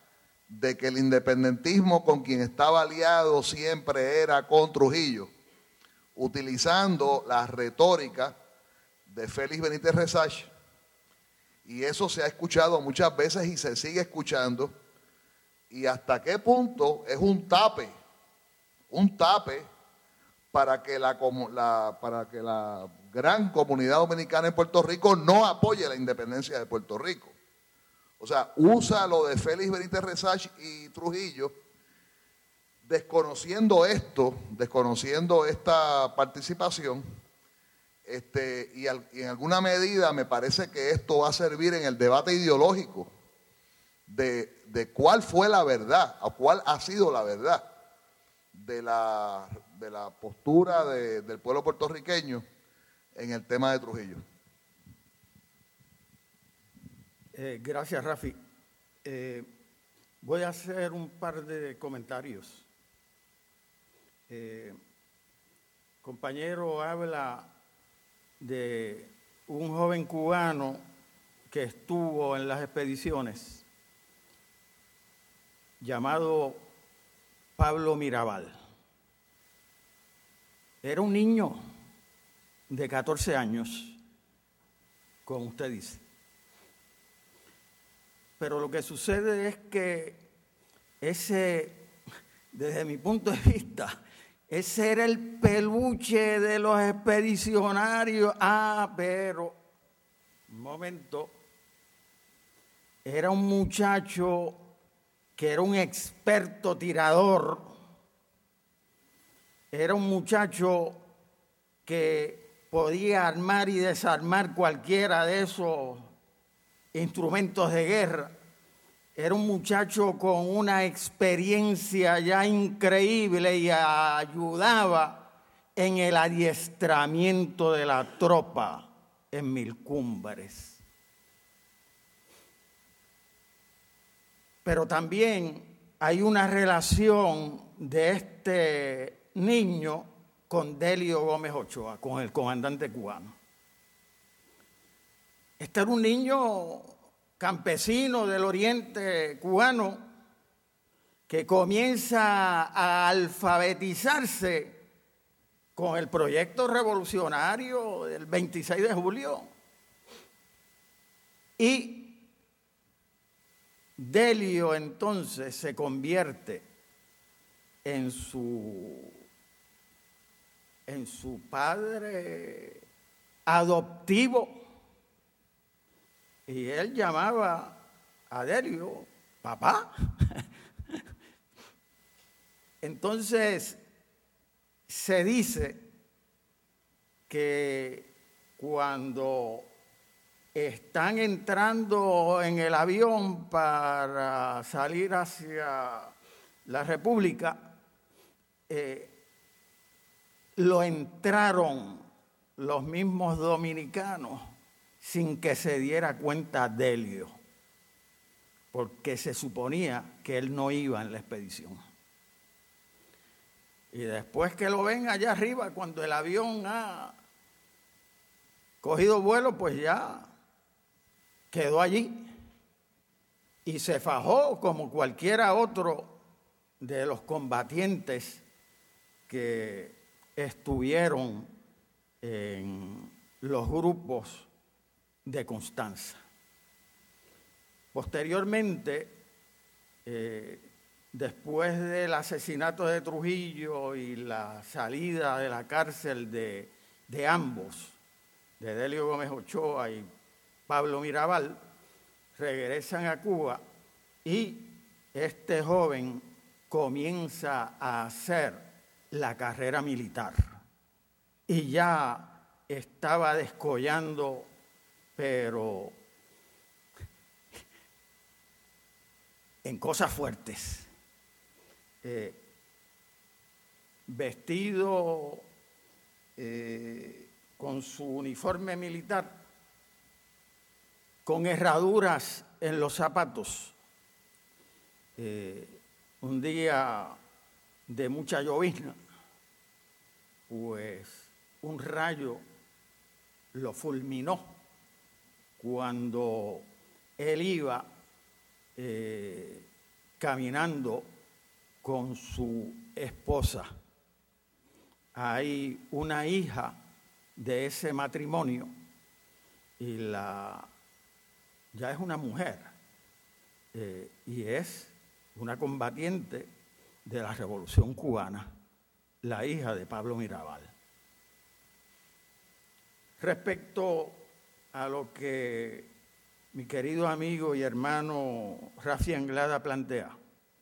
[SPEAKER 8] de que el independentismo con quien estaba aliado siempre era con Trujillo, utilizando la retórica de Félix Benítez Resach, y eso se ha escuchado muchas veces y se sigue escuchando, y hasta qué punto es un tape, un tape para que la, la, para que la gran comunidad dominicana en Puerto Rico no apoye la independencia de Puerto Rico. O sea, usa lo de Félix Benítez Resach y Trujillo, desconociendo esto, desconociendo esta participación, este, y, al, y en alguna medida me parece que esto va a servir en el debate ideológico de, de cuál fue la verdad, o cuál ha sido la verdad de la, de la postura de, del pueblo puertorriqueño en el tema de Trujillo.
[SPEAKER 2] Eh, gracias, Rafi. Eh, voy a hacer un par de comentarios. Eh, compañero habla de un joven cubano que estuvo en las expediciones llamado Pablo Mirabal. Era un niño de catorce años, como usted dice. Pero lo que sucede es que ese, desde mi punto de vista, ese era el peluche de los expedicionarios. Ah, pero, un momento, era un muchacho que era un experto tirador, era un muchacho que podía armar y desarmar cualquiera de esos instrumentos de guerra. Era un muchacho con una experiencia ya increíble y ayudaba en el adiestramiento de la tropa en Mil Cumbres. Pero también hay una relación de este niño con Delio Gómez Ochoa, con el comandante cubano. Este era un niño campesino del oriente cubano que comienza a alfabetizarse con el proyecto revolucionario del veintiséis de julio. Y Delio entonces se convierte en su, en su padre adoptivo. Y él llamaba a Delio papá. Entonces, se dice que cuando están entrando en el avión para salir hacia la República, eh, lo entraron los mismos dominicanos sin que se diera cuenta Delio, porque se suponía que él no iba en la expedición. Y después que lo ven allá arriba, cuando el avión ha cogido vuelo, pues ya quedó allí y se fajó como cualquiera otro de los combatientes que estuvieron en los grupos de Constanza. Posteriormente, eh, después del asesinato de Trujillo y la salida de la cárcel de, de ambos, de Delio Gómez Ochoa y Pablo Mirabal, regresan a Cuba y este joven comienza a hacer la carrera militar y ya estaba descollando, pero en cosas fuertes. Eh, vestido eh, con su uniforme militar, con herraduras en los zapatos. Eh, un día de mucha llovizna, pues un rayo lo fulminó cuando él iba eh, caminando con su esposa. Hay una hija de ese matrimonio y la ya es una mujer eh, y es una combatiente de la Revolución Cubana, la hija de Pablo Mirabal. Respecto a lo que mi querido amigo y hermano Rafi Anglada plantea,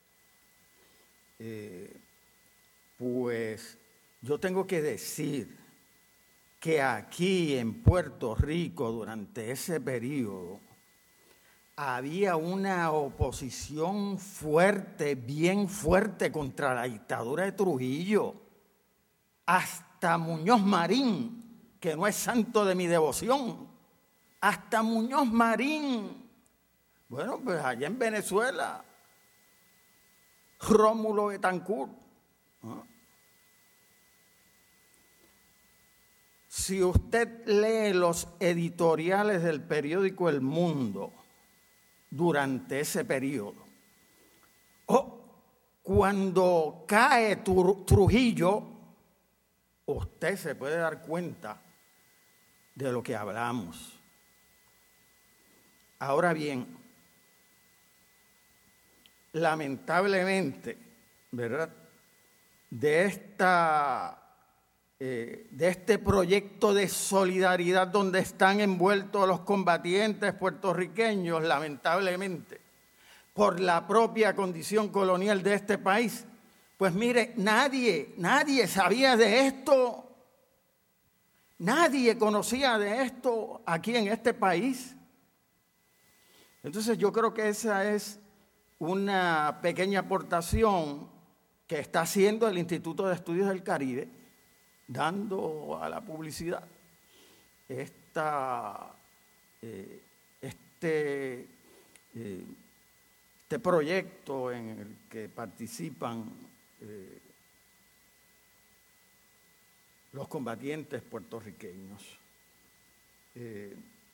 [SPEAKER 2] eh, pues yo tengo que decir que aquí en Puerto Rico durante ese periodo había una oposición fuerte, bien fuerte contra la dictadura de Trujillo. Hasta Muñoz Marín, que no es santo de mi devoción, hasta Muñoz Marín. Bueno, pues allá en Venezuela, Rómulo Betancourt, ¿no? Si usted lee los editoriales del periódico El Mundo durante ese periodo, oh, cuando cae Trujillo, usted se puede dar cuenta de lo que hablamos. Ahora bien, lamentablemente, ¿verdad?, de esta eh, de este proyecto de solidaridad donde están envueltos los combatientes puertorriqueños, lamentablemente, por la propia condición colonial de este país, pues mire, nadie, nadie sabía de esto, nadie conocía de esto aquí en este país. Entonces yo creo que esa es una pequeña aportación que está haciendo el Instituto de Estudios del Caribe, dando a la publicidad esta, eh, este, eh, este proyecto en el que participan eh, los combatientes puertorriqueños. Eh,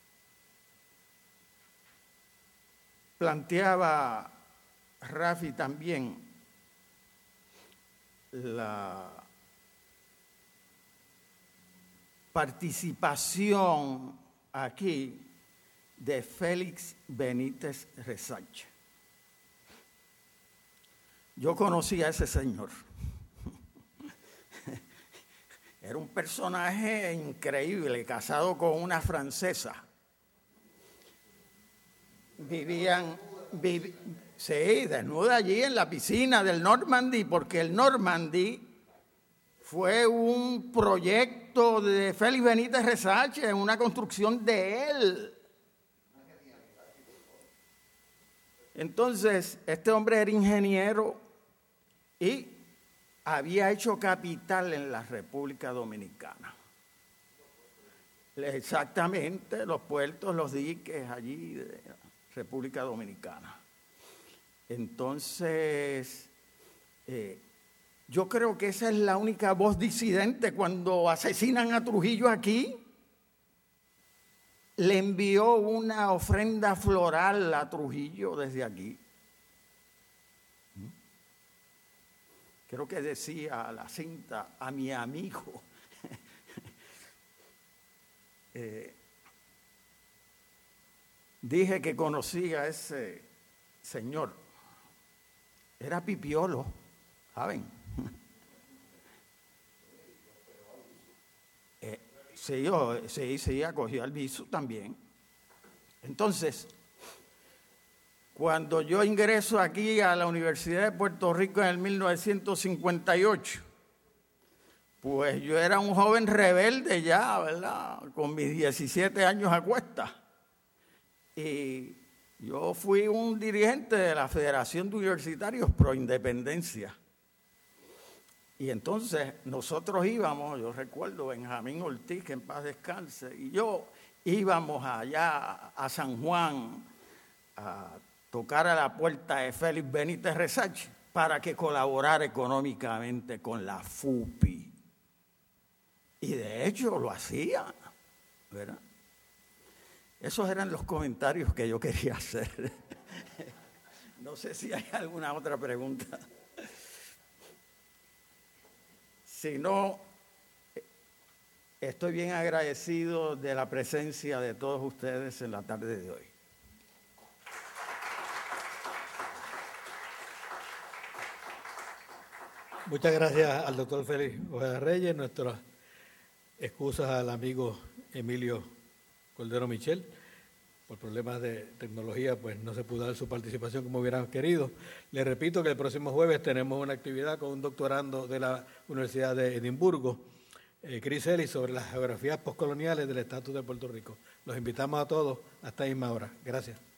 [SPEAKER 2] planteaba Rafi también la participación aquí de Félix Benítez Resache. Yo conocí a ese señor. Era un personaje increíble, casado con una francesa. Vivían, viv, sí, desnuda allí en la piscina del Normandy, porque el Normandy fue un proyecto de Félix Benítez Resache, una construcción de él. Entonces, este hombre era ingeniero y había hecho capital en la República Dominicana. Exactamente, los puertos, los diques allí de la República Dominicana. Entonces, eh, yo creo que esa es la única voz disidente. Cuando asesinan a Trujillo aquí, le envió una ofrenda floral a Trujillo desde aquí. Creo que decía la cinta, a mi amigo. eh, dije que conocía a ese señor. Era pipiolo, ¿saben? eh, sí, yo, sí, sí, acogió al viso también. Entonces, cuando yo ingreso aquí a la Universidad de Puerto Rico en el mil novecientos cincuenta y ocho, pues yo era un joven rebelde ya, ¿verdad?, con mis diecisiete años a cuesta. Y yo fui un dirigente de la Federación de Universitarios Pro Independencia. Y entonces nosotros íbamos, yo recuerdo Benjamín Ortiz, que en paz descanse, y yo íbamos allá a San Juan a tocar a la puerta de Félix Benítez Resache para que colaborara económicamente con la F U P I. Y de hecho lo hacía, ¿verdad? Esos eran los comentarios que yo quería hacer. No No sé si hay alguna otra pregunta. Si no, estoy bien agradecido de la presencia de todos ustedes en la tarde de hoy.
[SPEAKER 1] Muchas gracias al doctor Félix Ojeda Reyes. Nuestras excusas al amigo Emilio Cordero Michel. Por problemas de tecnología, pues no se pudo dar su participación como hubieran querido. Les repito que el próximo jueves tenemos una actividad con un doctorando de la Universidad de Edimburgo, eh, Chris Ellis, sobre las geografías postcoloniales del estatus de Puerto Rico. Los invitamos a todos hasta esta misma hora. Gracias.